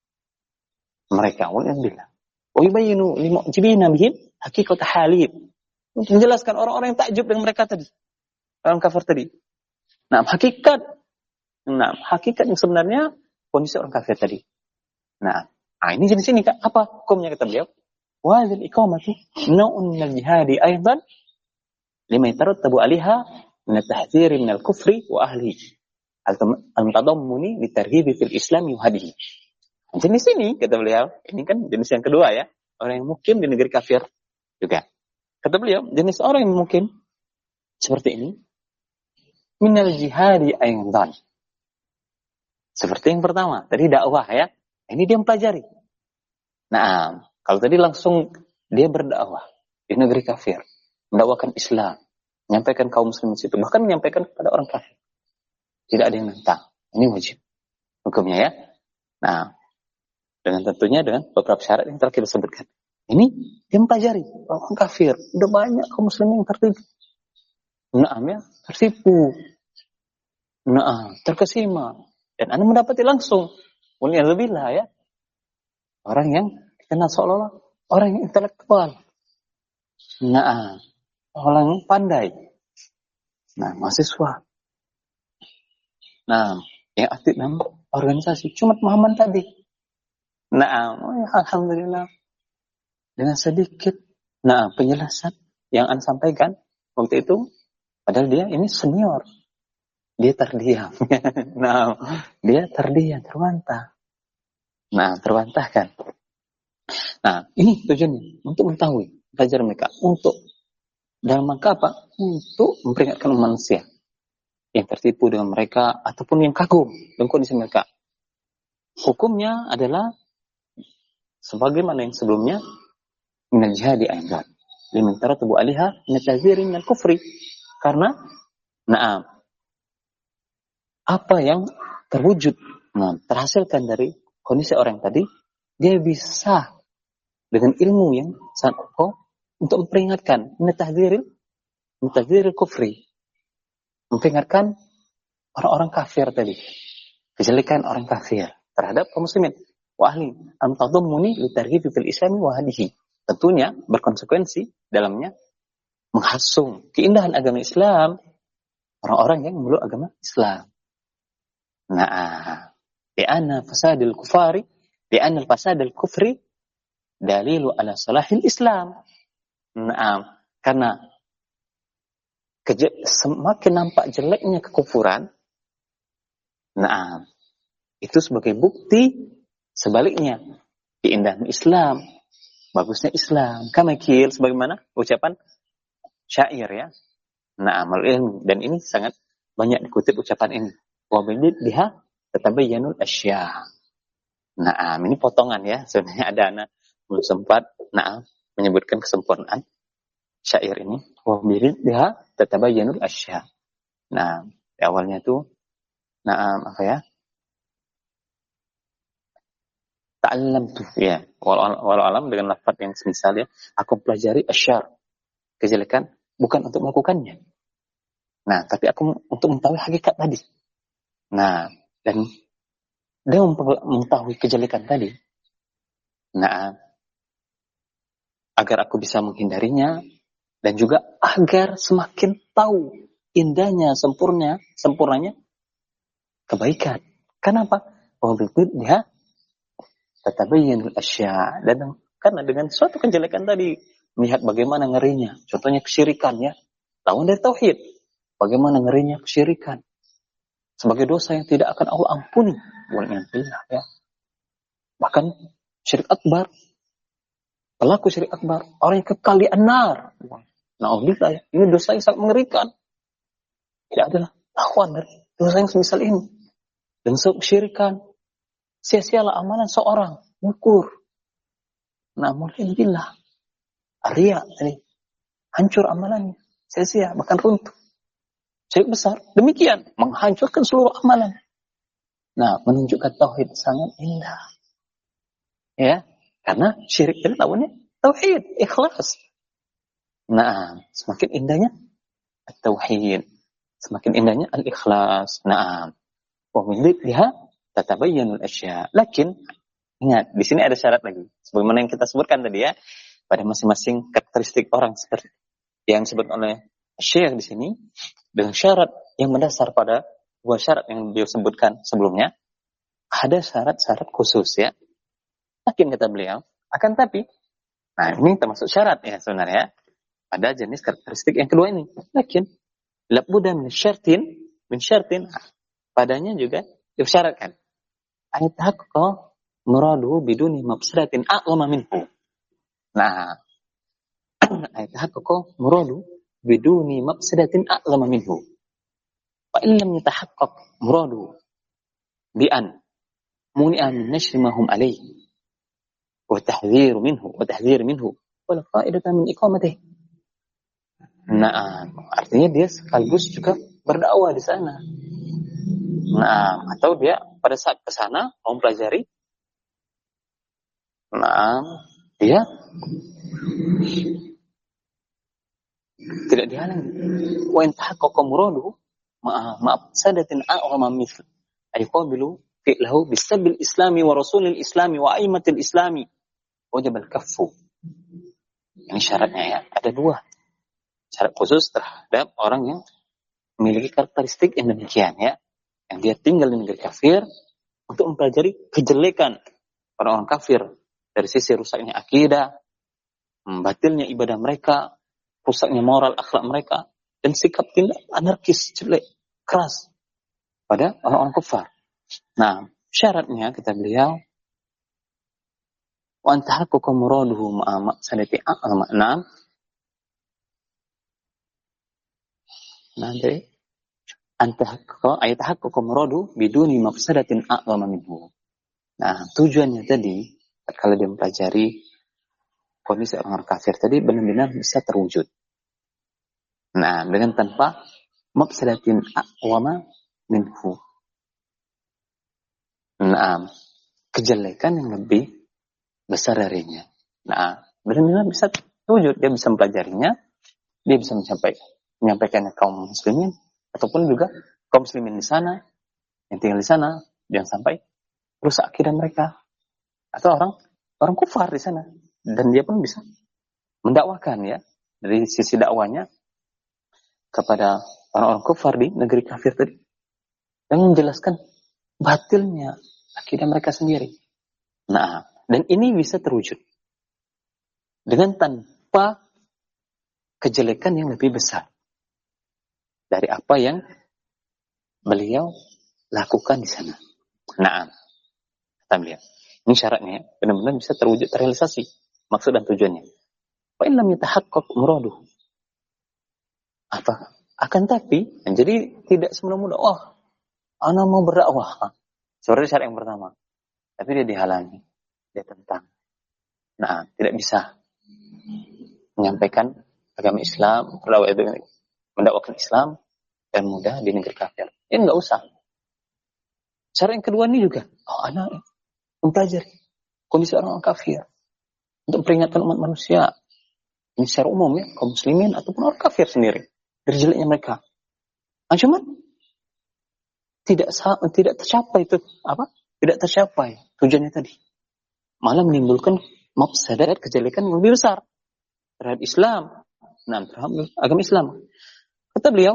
[SPEAKER 1] Mereka, walhamdulillah. Wa yubayyinu limu'jibina bihim haqiqat halihim. Untuk menjelaskan orang-orang yang takjub dengan mereka tadi. Orang kafir tadi. Nah, hakikat. Nah, hakikat yang sebenarnya kondisi orang kafir tadi. Nah, nah ini jenis ini apa hukumnya kata beliau? Wa dzal iqamatu nau'un minal jihadi aidan lima yatarattabu 'alaiha min at-tahdhir min al-kufri wa ahlihi al-mutadammuni litarghib fil Islam yuhadihi. Jenis ini kata beliau, ini kan jenis yang kedua, ya. Orang yang mukim di negeri kafir juga. Kata beliau, jenis orang yang mukim seperti ini minal jihadi aidan. Seperti yang pertama, tadi dakwah, ya. Ini dia mempelajari. Nah, kalau tadi langsung dia berdakwah di negeri kafir, mendakwakan Islam, menyampaikan kaum muslimin situ, bahkan menyampaikan kepada orang kafir. Tidak ada yang nentang. Ini wajib hukumnya, ya. Nah, dengan tentunya dengan beberapa syarat yang telah kita sebutkan. Ini dia mempelajari orang kafir. Udah banyak kaum muslimin yang tertipu. Nah, ya, tertipu. Nah, terkesima. Dan Anda mendapati langsung. Waliyadzubillah, ya. Orang yang dikenal seolah-olah orang yang intelektual. Nah, orang yang pandai. Nah, mahasiswa. Nah, yang aktif dalam organisasi. Cuma pemahaman tadi. Nah, alhamdulillah. Dengan sedikit nah penjelasan yang Anda sampaikan waktu itu, padahal dia ini senior. Dia terdiam. Nah, dia terdiam, terbantah. Nah, terbantahkan. Nah, ini tujuannya untuk mengetahui pelajaran mereka, untuk dalam rangka apa? Untuk memperingatkan manusia yang tertipu dengan mereka ataupun yang kagum dengan kondisi mereka. Hukumnya adalah sebagaimana yang sebelumnya, minal jihadi aidan liman taratabu alaiha min at-tahdziri minal kufri. Karena na'am, apa yang terwujud, nah, terhasilkan dari kondisi orang tadi, dia bisa dengan ilmu yang sangat kokoh untuk memperingatkan min at-tahdziri min at-tahdziri kufri, memperingatkan orang-orang kafir tadi, kejelekan orang kafir terhadap kaum muslimin. Wa ahli am tadhammuni li targhib fil islam wa hadihi. Tentunya berkonsekuensi dalamnya menghasung keindahan agama Islam orang-orang yang memeluk agama Islam. Nah, li'anna fasadil kufari, li'anna fasadil kufri dalilu ala salahil Islam. Nah, karena keje- semakin nampak jeleknya kekufuran, nah, itu sebagai bukti sebaliknya keindahan Islam, bagusnya Islam. Kamakil, sebagaimana ucapan syair ya. Nah, amal ilmu, dan ini sangat banyak dikutip ucapan ini. Wa biha tatabayyanul asya. Nah, ini potongan ya. Sebenarnya ada anak belum sempat nah menyebutkan kesempurnaan syair ini. Wa biha tatabayyanul asya. Nah, di awalnya tuh nah apa ya? Ta'allam tuh ya. Walau alam dengan lafaz yang semisal ya, aku pelajari asyar, kejelekan bukan untuk melakukannya. Nah, tapi aku untuk mengetahui hakikat tadi. Nah, dan dia mengetahui kejelekan tadi. Nah, agar aku bisa menghindarinya dan juga agar semakin tahu indahnya, sempurna, sempurnanya kebaikan. Kenapa? Oh, dia tatabayyanul asya, dan karena dengan suatu kejelekan tadi melihat bagaimana ngerinya. Contohnya kesyirikan ya. Lawan dari tauhid. Bagaimana ngerinya kesyirikan. Sebagai dosa yang tidak akan Allah ampuni. Waliyadzubillah ya. Bahkan syirik akbar. Pelaku syirik akbar. Orang yang kekal di an-nar. Na'udzubillah ya. Ini dosa yang sangat mengerikan. Tidak adalah lawan dari dosa yang semisal ini. Dan kesyirikan. Sia-sialah amalan seorang. Ngukur. Na'udzubillah. Riya ini. Hancur amalannya. Sia-sia. Bahkan runtuh. Syirik besar. Demikian. Menghancurkan seluruh amalan. Nah, menunjukkan tauhid sangat indah. Ya. Karena syirik itu lawannya tauhid. Ikhlas. Nah, semakin indahnya tauhid. Semakin indahnya al-ikhlas. Nah. Wa min dhikriha tatabayyanul asya. Lakin, ingat, di sini ada syarat lagi. Sebagaimana yang kita sebutkan tadi ya. Pada masing-masing karakteristik orang seperti yang disebut oleh Syekh di sini, dengan syarat yang mendasar pada dua syarat yang beliau sebutkan sebelumnya, ada syarat-syarat khusus ya. Yakin kata beliau, akan tapi, nah ini termasuk syarat ya sebenarnya, pada jenis karakteristik yang kedua ini. Yakin, labudda min syartin, min syartin, padanya juga disyaratkan. Ayat haqqa muraduhu biduni mabsiratin a'lama minhu. Nah, ayat haqqa muradu biduni maqsadatin a'lama minhu. Wa in lam yatahaqqaq muradu bi an muni'a min nashri ma hum alayhi wa tahdhir minhu wa tahdhir minhu wala fa'idata min iqamatihi. Nah, artinya dia sekaligus juga berdakwah di sana. Nah, atau dia pada saat ke sana mau mempelajari, nah, dia tidak dihalangi. Wa in tahaqqaqa muraduhu maaf sadatin a'lama mithl ay qabilu fi'lahu bisabil islami wa rasulil islami wa aimatil islami wajib al-kaffu. Ini syaratnya ya, ada dua syarat khusus terhadap orang yang memiliki karakteristik yang demikian ya, yang dia tinggal di negeri kafir untuk mempelajari kejelekan orang-orang kafir dari sisi rusaknya akidah, batilnya ibadah mereka, rusaknya moral akhlak mereka, dan sikap tindak anarkis, jelek, keras pada orang-orang kafir. Nah, syaratnya kata beliau, wa antahaqqa muraduhu ma'a maqsadati a'lama. Nah, nanti antahaqqa ayatahaqqa muradu biduni mafsadatin a'zama minhu. Nah, tujuannya tadi kalau dia mempelajari kondisi orang kafir tadi benar-benar bisa terwujud. Nah, dengan tanpa mafsadatin a'zama minhu. Nah, kejelekan yang lebih besar darinya. Nah, benar-benar bisa terwujud. Dia bisa mempelajarinya, dia bisa menyampaikan menyampaikannya kaum muslimin ataupun juga kaum muslimin di sana yang tinggal di sana, jangan sampai rusak akidah mereka atau orang orang kufar di sana, dan dia pun bisa mendakwakan ya dari sisi dakwanya kepada orang-orang kufar di negeri kafir tadi dan menjelaskan batilnya akidah mereka sendiri. Nah, dan ini bisa terwujud dengan tanpa kejelekan yang lebih besar dari apa yang beliau lakukan di sana. Nah, kita lihat. Ini syaratnya, benar-benar bisa terwujud, terrealisasi maksud dan tujuannya. Fa in lam yatahaqqaq muraduhu. Apa? Akan tapi, jadi tidak semula-mula, oh, ana mau berdakwah. Seperti syarat yang pertama. Tapi dia dihalangi, dia tentang. Nah, tidak bisa menyampaikan agama Islam, mendakwakan Islam dan mudah di negeri kafir. Ini enggak usah. Cara yang kedua ini juga, oh, anak mempelajari kondisi orang kafir untuk peringatkan umat manusia. Ini secara umum ya, kaum muslimin ataupun orang kafir sendiri dari jeleknya mereka. Nah, cuman tidak tidak tercapai itu apa? Tidak tercapai tujuannya tadi. Malah menimbulkan mafsadat, kejelekan yang lebih besar terhadap Islam. Nah, terhadap agama Islam. Kata beliau,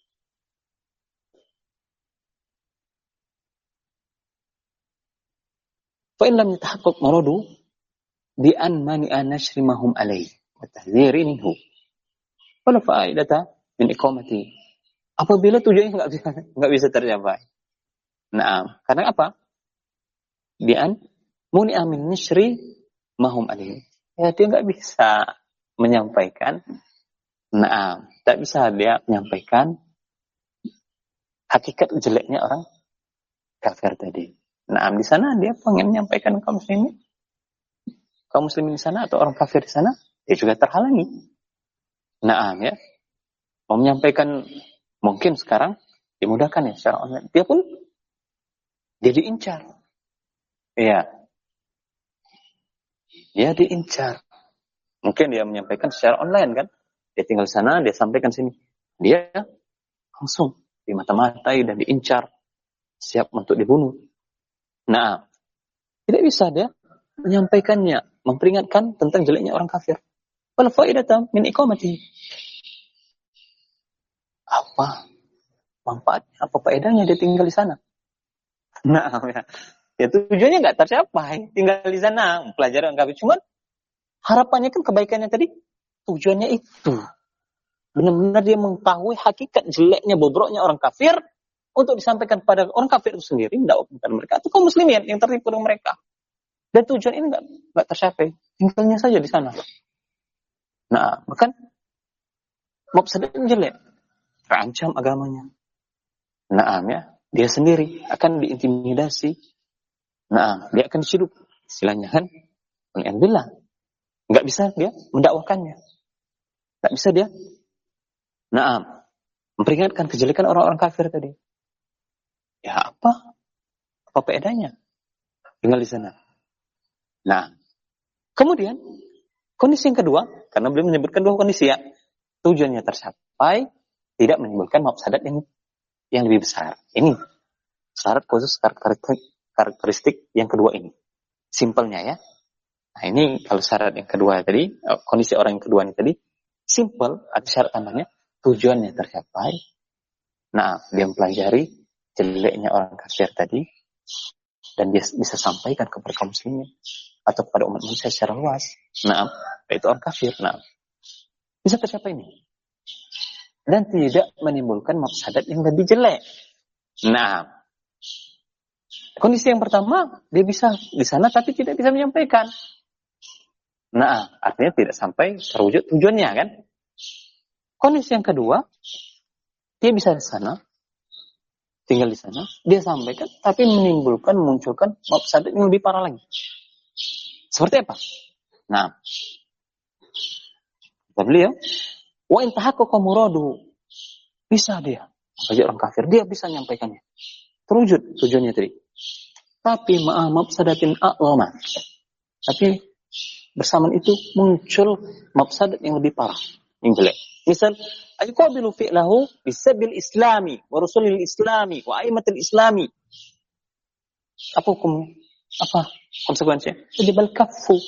[SPEAKER 1] fa in lam yatahaqqaq maradu bi an mani'a nashri ma hum alayhi wa tahdhiri minhu wala fa'idata min iqamati. Apabila tujuannya enggak bisa enggak bisa tercapai. Nah, karena apa? Bi an muni'a min nashri ma hum alayhi. Ya, dia enggak bisa menyampaikan. Nah, tak bisa dia menyampaikan hakikat jeleknya orang kafir tadi. Nah, di sana dia pengen menyampaikan kaum muslimin, kaum muslimin di sana atau orang kafir di sana, dia juga terhalangi. Nah, ya, mau menyampaikan mungkin sekarang dimudahkan ya secara online. Dia pun dia diincar, ya, dia diincar. Mungkin dia menyampaikan secara online kan, dia tinggal di sana, dia sampaikan sini, dia langsung dimata-matai dan diincar, siap untuk dibunuh. Nah, tidak bisa dia menyampaikannya, memperingatkan tentang jeleknya orang kafir. Wal faidata min iqamati. Apa manfaatnya? Apa faedahnya dia tinggal di sana? Nah, ya, ya tujuannya nggak tercapai, tinggal di sana, mempelajari orang kafir. Cuman harapannya kan kebaikannya tadi, tujuannya itu. Benar-benar dia mengetahui hakikat jeleknya, bobroknya orang kafir untuk disampaikan pada orang kafir itu sendiri, mendakwakan mereka atau kaum muslimin yang tertipu dengan mereka. Dan tujuan ini nggak nggak tercapai, tinggalnya saja di sana. Nah, bahkan mafsadatnya jelek, terancam agamanya. Nah, ya, dia sendiri akan diintimidasi. Nah, dia akan diciduk, istilahnya kan, alhamdulillah, nggak bisa dia mendakwakannya, nggak bisa dia, nah, memperingatkan kejelekan orang-orang kafir tadi. Ya apa? Apa bedanya? Tinggal di sana. Nah, kemudian kondisi yang kedua, karena beliau menyebutkan dua kondisi ya, tujuannya tercapai, tidak menimbulkan mafsadat yang yang lebih besar. Ini syarat khusus karakteristik, karakteristik yang kedua ini. Simpelnya ya. Nah, ini kalau syarat yang kedua tadi, kondisi orang yang kedua ini tadi, simple, ada syarat tambahnya, tujuannya tercapai. Nah, dia mempelajari jeleknya orang kafir tadi, dan dia bisa sampaikan kepada kaum muslimin atau kepada umat manusia secara luas. Nah, itu orang kafir. Nah, bisa tercapai ini. Dan tidak menimbulkan mafsadat yang lebih jelek. Nah, kondisi yang pertama, dia bisa di sana tapi tidak bisa menyampaikan. Nah, artinya tidak sampai terwujud tujuannya kan. Kondisi yang kedua, dia bisa di sana, tinggal di sana, dia sampaikan, tapi menimbulkan, munculkan mafsadat yang lebih parah lagi. Seperti apa? Nah, kata beliau, wa in tahaqqaqa muradu, bisa dia, bagi orang kafir, dia bisa menyampaikannya. Terwujud tujuannya tadi. Tapi ma'a mafsadatin a'zama. Tapi bersamaan itu muncul mafsadat yang lebih parah, yang jelek. Misal, ayqabilu fi'lahu bisabil islami wa rasulil islami wa aimatil islami. Apa hukum? Apa konsekuensinya? Jadi bal kaffu.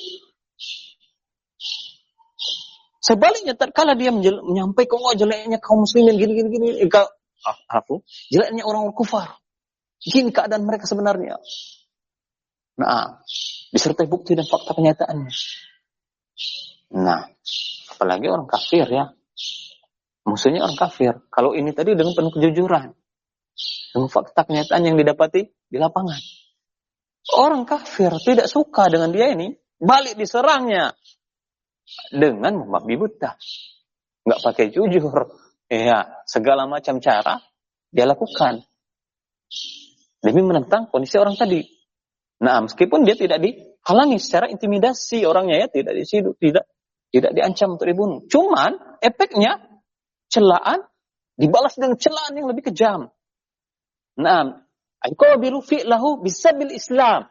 [SPEAKER 1] Sebaliknya, tatkala dia menyampaikan oh jeleknya kaum muslimin gini gini gini, enggak apa? Jeleknya orang-orang kufar. Gini keadaan mereka sebenarnya. Nah, disertai bukti dan fakta kenyataannya. Nah, apalagi orang kafir ya. Musuhnya orang kafir. Kalau ini tadi dengan penuh kejujuran. Dengan fakta kenyataan yang didapati di lapangan. Orang kafir tidak suka dengan dia ini. Balik diserangnya. Dengan membabi buta. Nggak pakai jujur. Ya, segala macam cara dia lakukan. Demi menentang kondisi orang tadi. Nah, meskipun dia tidak dihalangi secara intimidasi orangnya ya. Tidak disiduk, tidak, tidak diancam untuk dibunuh. Cuman, efeknya celaan dibalas dengan celaan yang lebih kejam. Naam, ayqabilu fi'lahu bisabil Islam.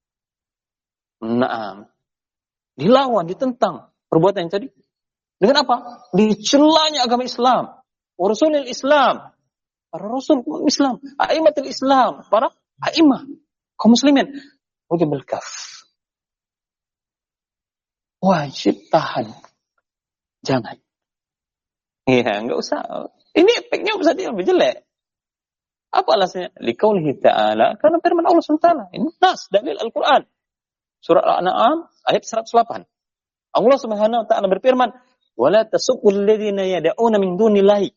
[SPEAKER 1] Naam. Dilawan, ditentang perbuatan yang tadi. Dengan apa? Dicelanya agama Islam. Wa rasulil Islam. Para rasul Islam, a'immatul Islam, para a'imah kaum muslimin. Wajib al-kaf. Wajib tahan. Jangan. Iya, enggak usah. Ini efeknya bisa dia lebih jelek. Apa alasannya? Liqaulihi ta'ala, karena firman Allah subhanahu wa taala. Ini nas dalil Al-Qur'an. Surah Al-An'am ayat seratus delapan. Allah Subhanahu wa taala berfirman, "Wala tasubbul ladzina yad'una min dunillahi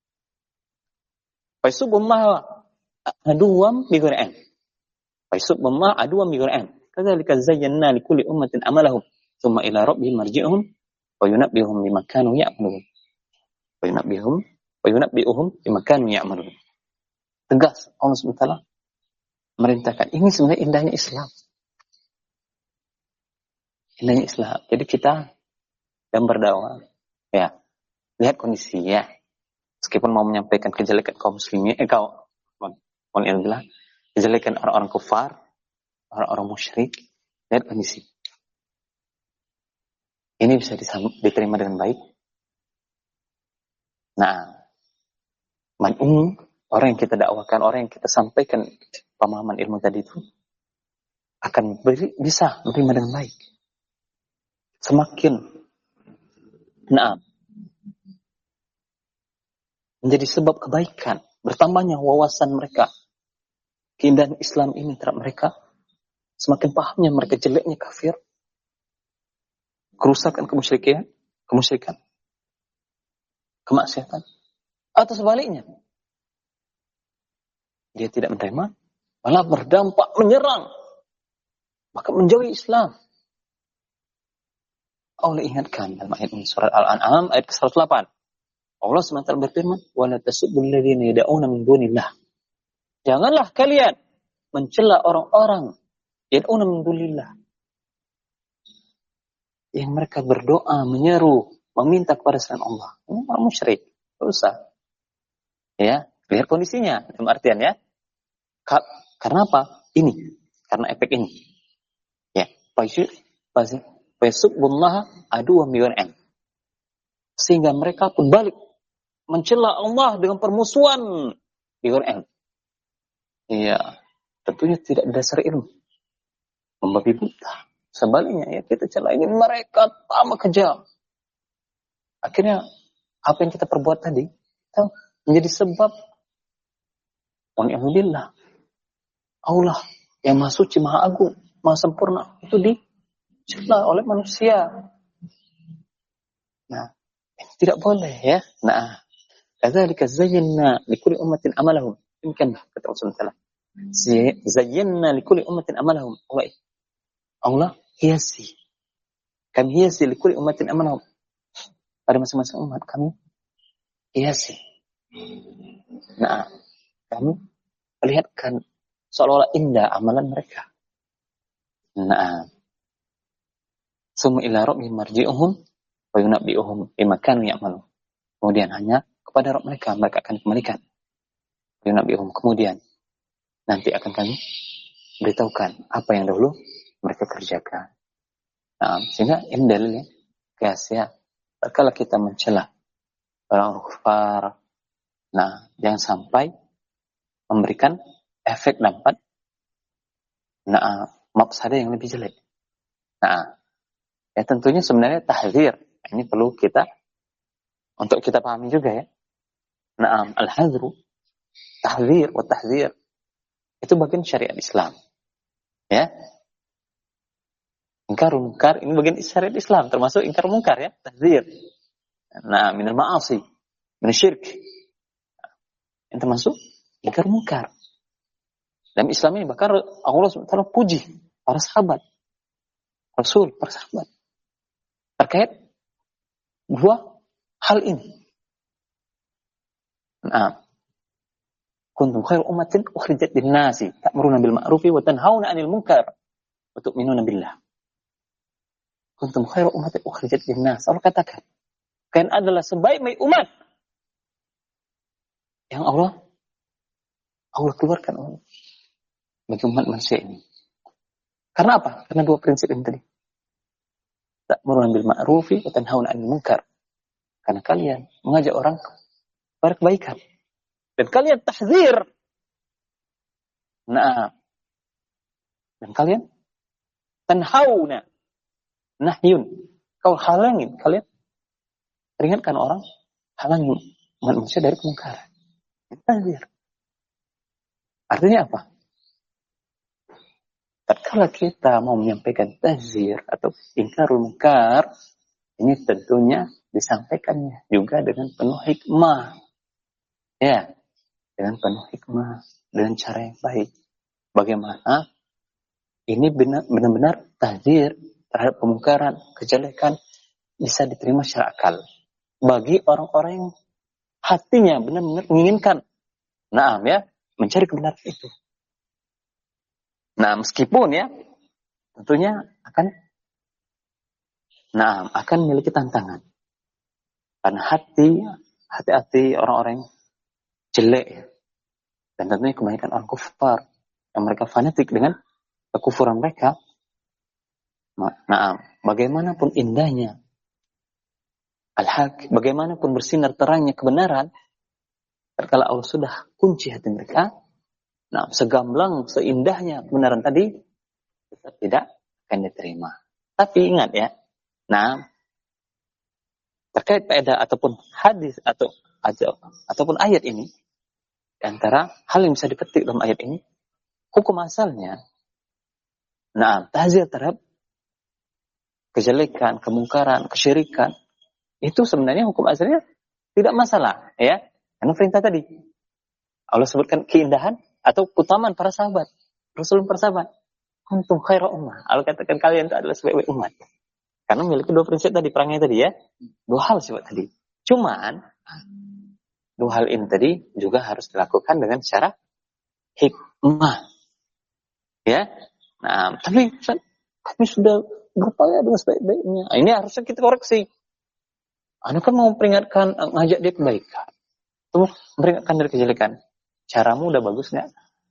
[SPEAKER 1] fa yasubbullaha aduwam bi ghairi ilm. Fa yasubbullaha aduwam bi ghairi ilm. Kadzalika zayyana likulli ummatin amalahum, tsumma ila rabbihim marji'uhum wa yunabbihum bima kanu ya'malun." Wayunabihum, wayunabihum bimakanu ya'malun. Tegas Allah subhanahu wa taala merintahkan. Ini sebenarnya indahnya Islam. Indahnya Islam. Jadi kita yang berdakwah, ya lihat kondisi ya. Meskipun mau menyampaikan kejelekan kaum muslimin, eh kaum, walillah, kejelekan orang-orang kufar, orang-orang musyrik, lihat kondisi. Ini bisa diterima dengan baik. Nah, man'um, orang yang kita dakwakan, orang yang kita sampaikan pemahaman ilmu tadi itu akan beri, bisa menerima dengan baik. Semakin nah, menjadi sebab kebaikan, bertambahnya wawasan mereka, keindahan Islam ini terhadap mereka, semakin pahamnya mereka jeleknya kafir, kerusakan kemusyrikan, kemusyrikan. Kemaksiatan, atau sebaliknya dia tidak menerima, malah berdampak menyerang, maka menjauhi Islam. Allah ingatkan dalam ayat ini, surat Al-An'am ayat ke seratus delapan. Allah subhanahu wa taala berfirman, "Wala tasubbul ladzina yad'una min dunillah." Janganlah kalian mencela orang-orang yad'una min dunillah, yang mereka berdoa, menyeru, meminta kepada selain Allah. Ini orang musyrik. Tidak usah. Ya, lihat kondisinya. Dalam artian ya. Ka- karena apa? Ini. Karena efek ini. Ya. Faisubbullaha aduwam biwar'an. Sehingga mereka pun balik mencela Allah dengan permusuhan biwar'an. Iya. Tentunya tidak berdasar ilmu. Membabi buta. Sebaliknya ya, kita celah ini mereka tambah kejam. Akhirnya apa yang kita perbuat tadi kita menjadi sebab Alhamdulillah Allah yang Maha Suci, Maha Agung, Maha Sempurna itu dicela oleh manusia. Nah, ini tidak boleh ya. Nah, kadzalika zayyana likulli ummatin amalahum. Demikianlah kata Rasulullah. Zayyana likulli ummatin amalahum. Allah, Allah hiasi. Kami hiasi likulli ummatin amalahum. Pada masing-masing umat kami hiasi. Nah, kami perlihatkan seolah-olah indah amalan mereka. Nah, summa ila rabbihim marji'uhum wa yunabbi'uhum bima kanu ya'malun. Kemudian hanya kepada Rabb mereka mereka akan kembalikan. Yunabbi'uhum, kemudian nanti akan kami beritahukan apa yang dahulu mereka kerjakan. Nah, sehingga ini dalilnya kias ya. Kalau kita mencela orang kafir, nah jangan sampai memberikan efek dampak nah mafsadah yang lebih jelek. Nah, ya tentunya sebenarnya tahdzir ini perlu kita untuk kita pahami juga ya. Nah, al-hadzru tahdzir wa tahdzir itu bagian syariat Islam. Ya. Ingkar munkar ini bagian syariat Islam, termasuk ingkar munkar ya, tahdzir. Nah, minal ma'asi, minasyirk. Yang termasuk ingkar munkar. Dalam Islam ini bahkan Allah subhanahu wa taala puji para sahabat, Rasul, para sahabat terkait dua hal ini. Nah, kuntum khairu ummatin ukhrijat lin-nasi ta'muruna bil ma'rufi wa tanhauna 'anil munkar wa tu'minuna billah. Kuntum khairu ummatin ukhrijat lin-nas. Allah katakan, kalian adalah sebaik-baik umat yang Allah Allah keluarkan Allah bagi umat manusia ini. Karena apa? Karena dua prinsip ini tadi. Ta'muruna bil ma'rufi wa tanhauna 'anil munkar. Karena kalian mengajak orang kepada kebaikan. Dan kalian tahdzir. Nah. Dan kalian tanhauna. Nahyun. Kau halangin. Kalian peringatkan orang. Halangin manusia dari kemungkaran. Tahdzir. Artinya apa? Tatkala kita mau menyampaikan tahdzir atau ingkarul munkar, ini tentunya disampaikannya juga dengan penuh hikmah. Ya, dengan penuh hikmah, dengan cara yang baik. Bagaimana ini benar-benar tahdzir terhadap kemungkaran, kejelekan bisa diterima secara akal. Bagi orang-orang yang hatinya benar-benar menginginkan, naam ya, mencari kebenaran itu. Nah, meskipun ya, tentunya akan, naam, akan memiliki tantangan. Karena hati, hati-hati orang-orang yang jelek ya. Dan tentunya kebanyakan orang kufar yang mereka fanatik dengan kekufuran mereka. Nah, bagaimanapun indahnya al-haq, bagaimanapun bersinar terangnya kebenaran, kalau Allah sudah kunci hati mereka, nah segamblang, seindahnya kebenaran tadi, tetap tidak akan diterima. Tapi ingat ya, nah terkait faedah ataupun hadis atau atau ataupun ayat ini, antara hal yang bisa dipetik dalam ayat ini, hukum asalnya, nah, tahdzir terhadap kejelekan, kemungkaran, kesyirikan, itu sebenarnya hukum asalnya tidak masalah, ya. Karena perintah tadi, Allah sebutkan keindahan atau keutamaan para sahabat, Rasul para sahabat. Kuntum khairu ummah. Allah katakan kalian itu adalah sebaik-baik umat. Karena memiliki dua prinsip tadi, perangnya tadi ya, dua hal sifat tadi. Cuman dua hal ini tadi juga harus dilakukan dengan cara hikmah. Ya. Nah, tapi kami sudah berupaya dengan sebaik-baiknya. Nah, ini harusnya kita koreksi. Anda kan mau peringatkan, ngajak dia kebaikan. Tuh, memperingatkan dari kejelekan. Caramu udah bagus nggak?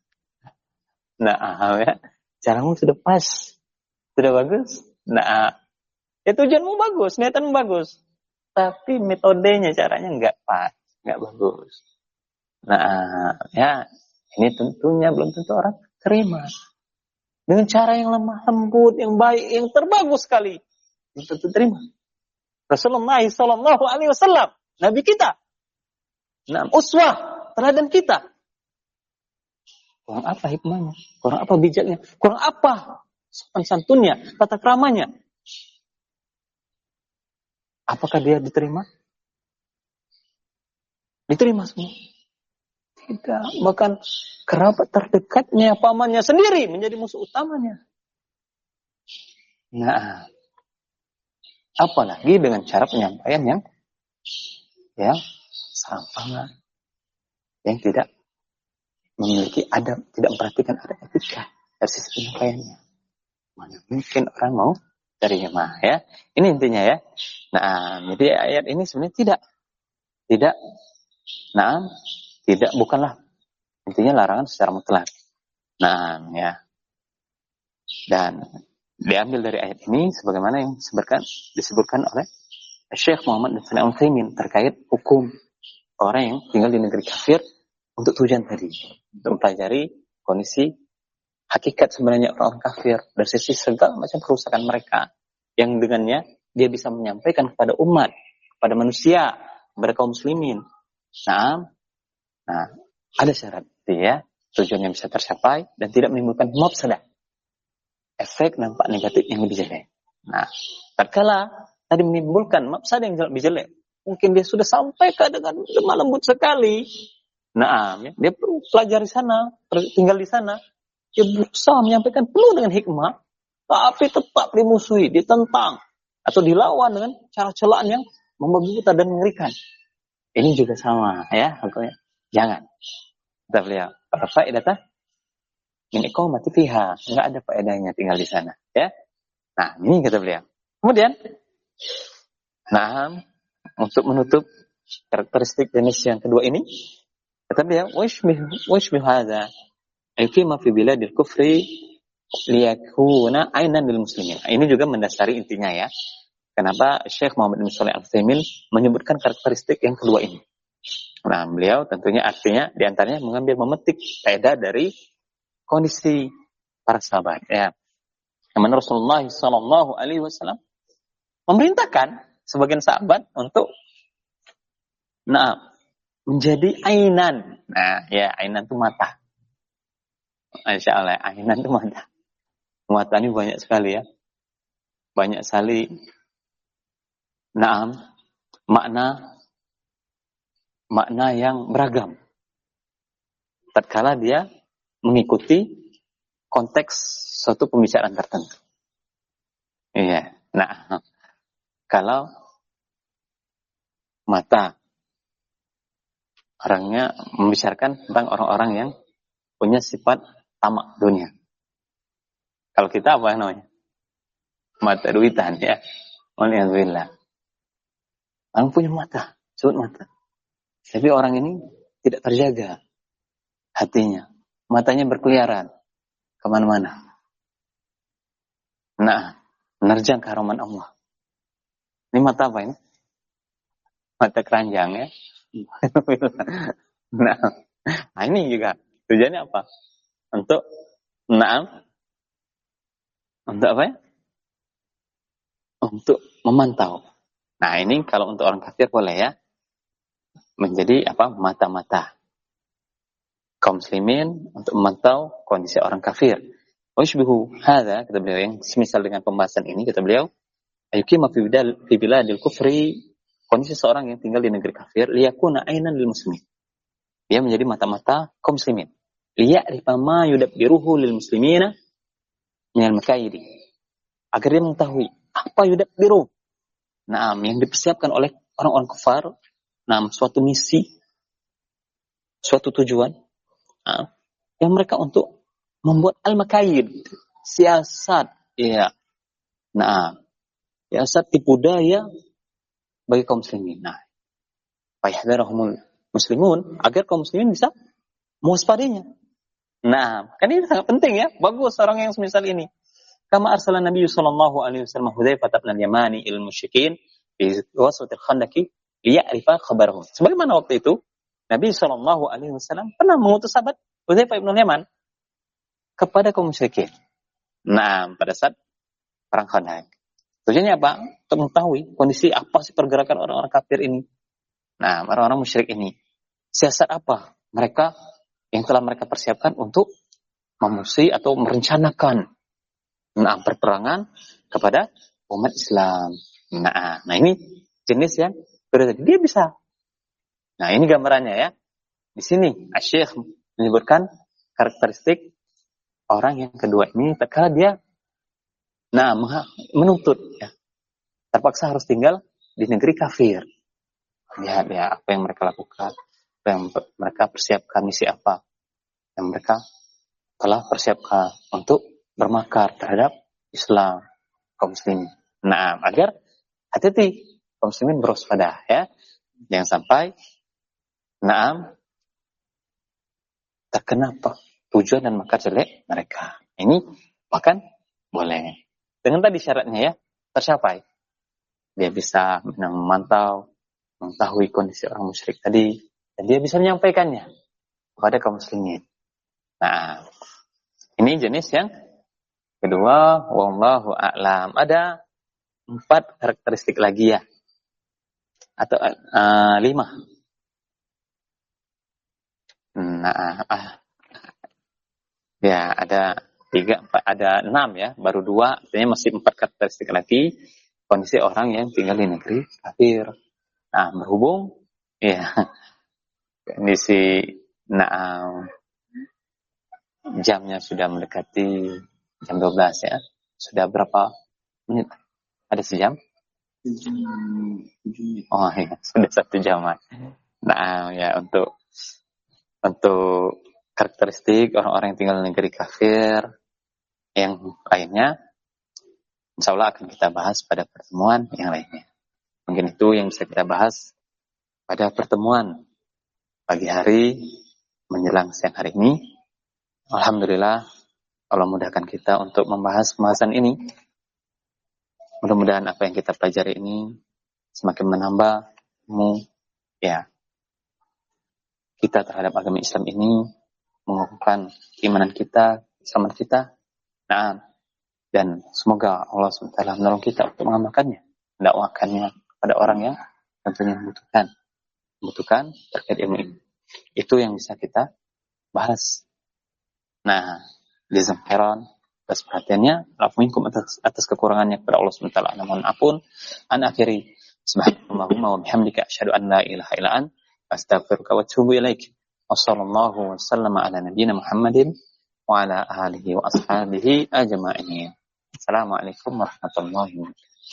[SPEAKER 1] Nah, ya. Caramu sudah pas. Sudah bagus? Nah, ya tujuanmu bagus, niatanmu bagus. Tapi metodenya, caranya nggak pas. Nggak bagus. Nah, ya, ini tentunya belum tentu orang terima. Dengan cara yang lemah lembut, yang baik, yang terbagus sekali, belum tentu terima. Rasulullah Sallallahu Alaihi Wasallam, Nabi kita, nah, uswah teladan kita. Kurang apa hikmahnya? Kurang apa bijaknya? Kurang apa sopan santunnya, tata keramanya? Apakah dia diterima? Diterima semua. Tidak, bahkan kerabat terdekatnya, pamannya sendiri menjadi musuh utamanya. Nah, apalagi dengan cara penyampaian yang yang sampah, yang tidak memiliki adab, tidak memperhatikan adab etika dari sisi penyampaiannya. Mana mungkin orang mau terima ya. Ini intinya ya. Nah, jadi ayat ini sebenarnya tidak tidak nah, tidak bukanlah intinya larangan secara mutlak. Nah, ya. Dan diambil dari ayat ini sebagaimana yang disebutkan disebutkan oleh Syekh Muhammad bin Shalih Al-Utsaimin terkait hukum orang yang tinggal di negeri kafir untuk tujuan tadi, untuk mempelajari kondisi hakikat sebenarnya orang kafir dari sisi segala macam kerusakan mereka yang dengannya dia bisa menyampaikan kepada umat, kepada manusia, kepada kaum muslimin. Nah, nah ada syarat ya, tujuannya bisa tercapai dan tidak menimbulkan mafsadah, efek dampak negatif yang lebih jelek. Nah, tatkala tadi menimbulkan mafsadah yang lebih jelek, mungkin dia sudah sampaikan dengan lemah lembut sekali. Nah, ya, dia perlu pelajari sana, tinggal di sana. Dia berusaha menyampaikan penuh dengan hikmah, tapi tetap dimusuhi, ditentang, atau dilawan dengan cara celaan yang membebuta dan mengerikan. Ini juga sama, ya. Jangan. Kata beliau, faedahnya min iqamati fiha, enggak ada faedahnya tinggal di sana, ya. Nah, ini kata beliau. Kemudian, nah, untuk menutup karakteristik jenis yang kedua ini, kata beliau, washbih washbih hadza ayqima fi biladil kufri liyakuna ainan lil muslimin. Ini juga mendasari intinya ya. Kenapa Syekh Muhammad bin Shalih Al-Utsaimin menyebutkan karakteristik yang kedua ini? Nah, beliau tentunya artinya diantaranya mengambil memetik faedah dari kondisi para sahabat ya. Karena Rasulullah Shallallahu Alaihi Wasallam memerintahkan sebagian sahabat untuk nah menjadi ainan. Nah, ya ainan itu mata. Masya Allah, ainan itu mata. Mata ini banyak sekali ya. Banyak sekali naam makna makna yang beragam. Tatkala dia mengikuti konteks suatu pembicaraan tertentu. Iya. Nah, kalau mata orangnya membicarakan tentang orang-orang yang punya sifat tamak dunia. Kalau kita apa namanya? Mata duitan ya. Alhamdulillah. Orang punya mata, sebut mata. Tapi orang ini tidak terjaga hatinya. Matanya berkeliaran kemana-mana. Nah, menerjang keharuman Allah. Ini mata apa ini? Mata keranjang ya. Nah, nah ini juga tujuannya apa? Untuk naam, untuk apa ya? Untuk memantau. Nah ini kalau untuk orang kafir boleh ya, menjadi apa? Mata-mata kaum muslimin untuk memantau kondisi orang kafir. Washbihu hadza, kata beliau, yang semisal dengan pembahasan ini, kata beliau, ayuqima fi biladil kufri, kondisi seorang yang tinggal di negeri kafir, liyakuna ainan lil muslimin. Dia menjadi mata-mata kaum muslimin. Liya'rifa ma yudabbiruhu lil muslimina minal makaidi. Agar dia mengetahui apa yudabbiru. Nah, yang dipersiapkan oleh orang-orang kafir, nah, suatu misi, suatu tujuan, nah, yang mereka untuk membuat al-makaid, siasat, ya. Nah, siasat tipu daya bagi kaum muslimin. Nah, fayahdharahumul muslimun, agar kaum muslimin bisa mewaspadainya. Nah, kan ini sangat penting ya. Bagus orang yang semisal ini. Kama arsalan Nabi sallallahu alaihi wasallam Hudzaifah bin Yamani ilal musyrikin fi ghazwatil Khandaq liya'rifa khabarahum. Sebagaimana waktu itu Nabi sallallahu alaihi wasallam pernah mengutus sahabat Hudzaifah bin Yaman kepada kaum musyrikin. Nah, pada saat perang Khandaq. Tujuannya apa? Untuk mengetahui kondisi apa sih pergerakan orang-orang kafir ini. Nah, orang-orang musyrik ini. Siasat apa mereka yang telah mereka persiapkan untuk memusuhi atau merencanakan nah, perperangan kepada umat Islam. Nah, nah ini jenis yang berbeda. Dia bisa. Nah, ini gambarannya ya. Di sini Asy-Syaikh menyebutkan karakteristik orang yang kedua ini tatkala dia nah menuntut ya. Terpaksa harus tinggal di negeri kafir. Lihat ya apa yang mereka lakukan, apa yang mereka persiapkan, misi apa. yang mereka telah persiapkan untuk bermakar terhadap Islam kaum muslimin. Nah, agar hati-hati kaum muslimin berwaspada ya, jangan sampai naam terkena tujuan dan makar jelek mereka. Ini bahkan boleh dengan tadi syaratnya ya tercapai. Dia bisa memantau, mengetahui kondisi orang musyrik tadi, dan dia bisa menyampaikannya kepada kaum muslimin. Nah, ini jenis yang kedua, wallahu a'lam. Ada empat karakteristik lagi ya, atau uh, lima. Nah, ah, ya ada tiga, empat, ada enam ya, baru dua, artinya masih empat karakteristik lagi. Kondisi orang yang tinggal di negeri kafir. Nah, berhubung ya kondisi nah jamnya sudah mendekati jam dua belas ya. Sudah berapa menit? Ada sejam? Oh iya, sudah satu jam. Nah, ya untuk untuk karakteristik orang-orang yang tinggal di negeri kafir yang lainnya, insya Allah akan kita bahas pada pertemuan yang lainnya. Mungkin itu yang bisa kita bahas pada pertemuan pagi hari menjelang siang hari ini. Alhamdulillah, Allah mudahkan kita untuk membahas pembahasan ini. Mudah-mudahan apa yang kita pelajari ini semakin menambah ilmu ya kita terhadap agama Islam ini, mengukuhkan keimanan kita, keislaman kita. Nah, dan semoga Allah subhanahu wa taala menolong kita untuk mengamalkannya, mendakwakannya kepada orang yang tentunya membutuhkan, membutuhkan terkait ilmu ini. Itu yang bisa kita bahas. Nah, jazam khairan atas perhatiannya, afuminkum atas, atas kekurangannya kepada Allah subhanahu wa taala. Namun ampun, an akhiri subhanallahumma wa bihamdika asyhadu an la ilaha illa anta astaghfiruka wa atubu ilaik. Wassallallahu wasallam ala nabiyyina Muhammadin wa ala alihi wa ashabihi ajma'in. Assalamualaikum warahmatullahi wabarakatuh.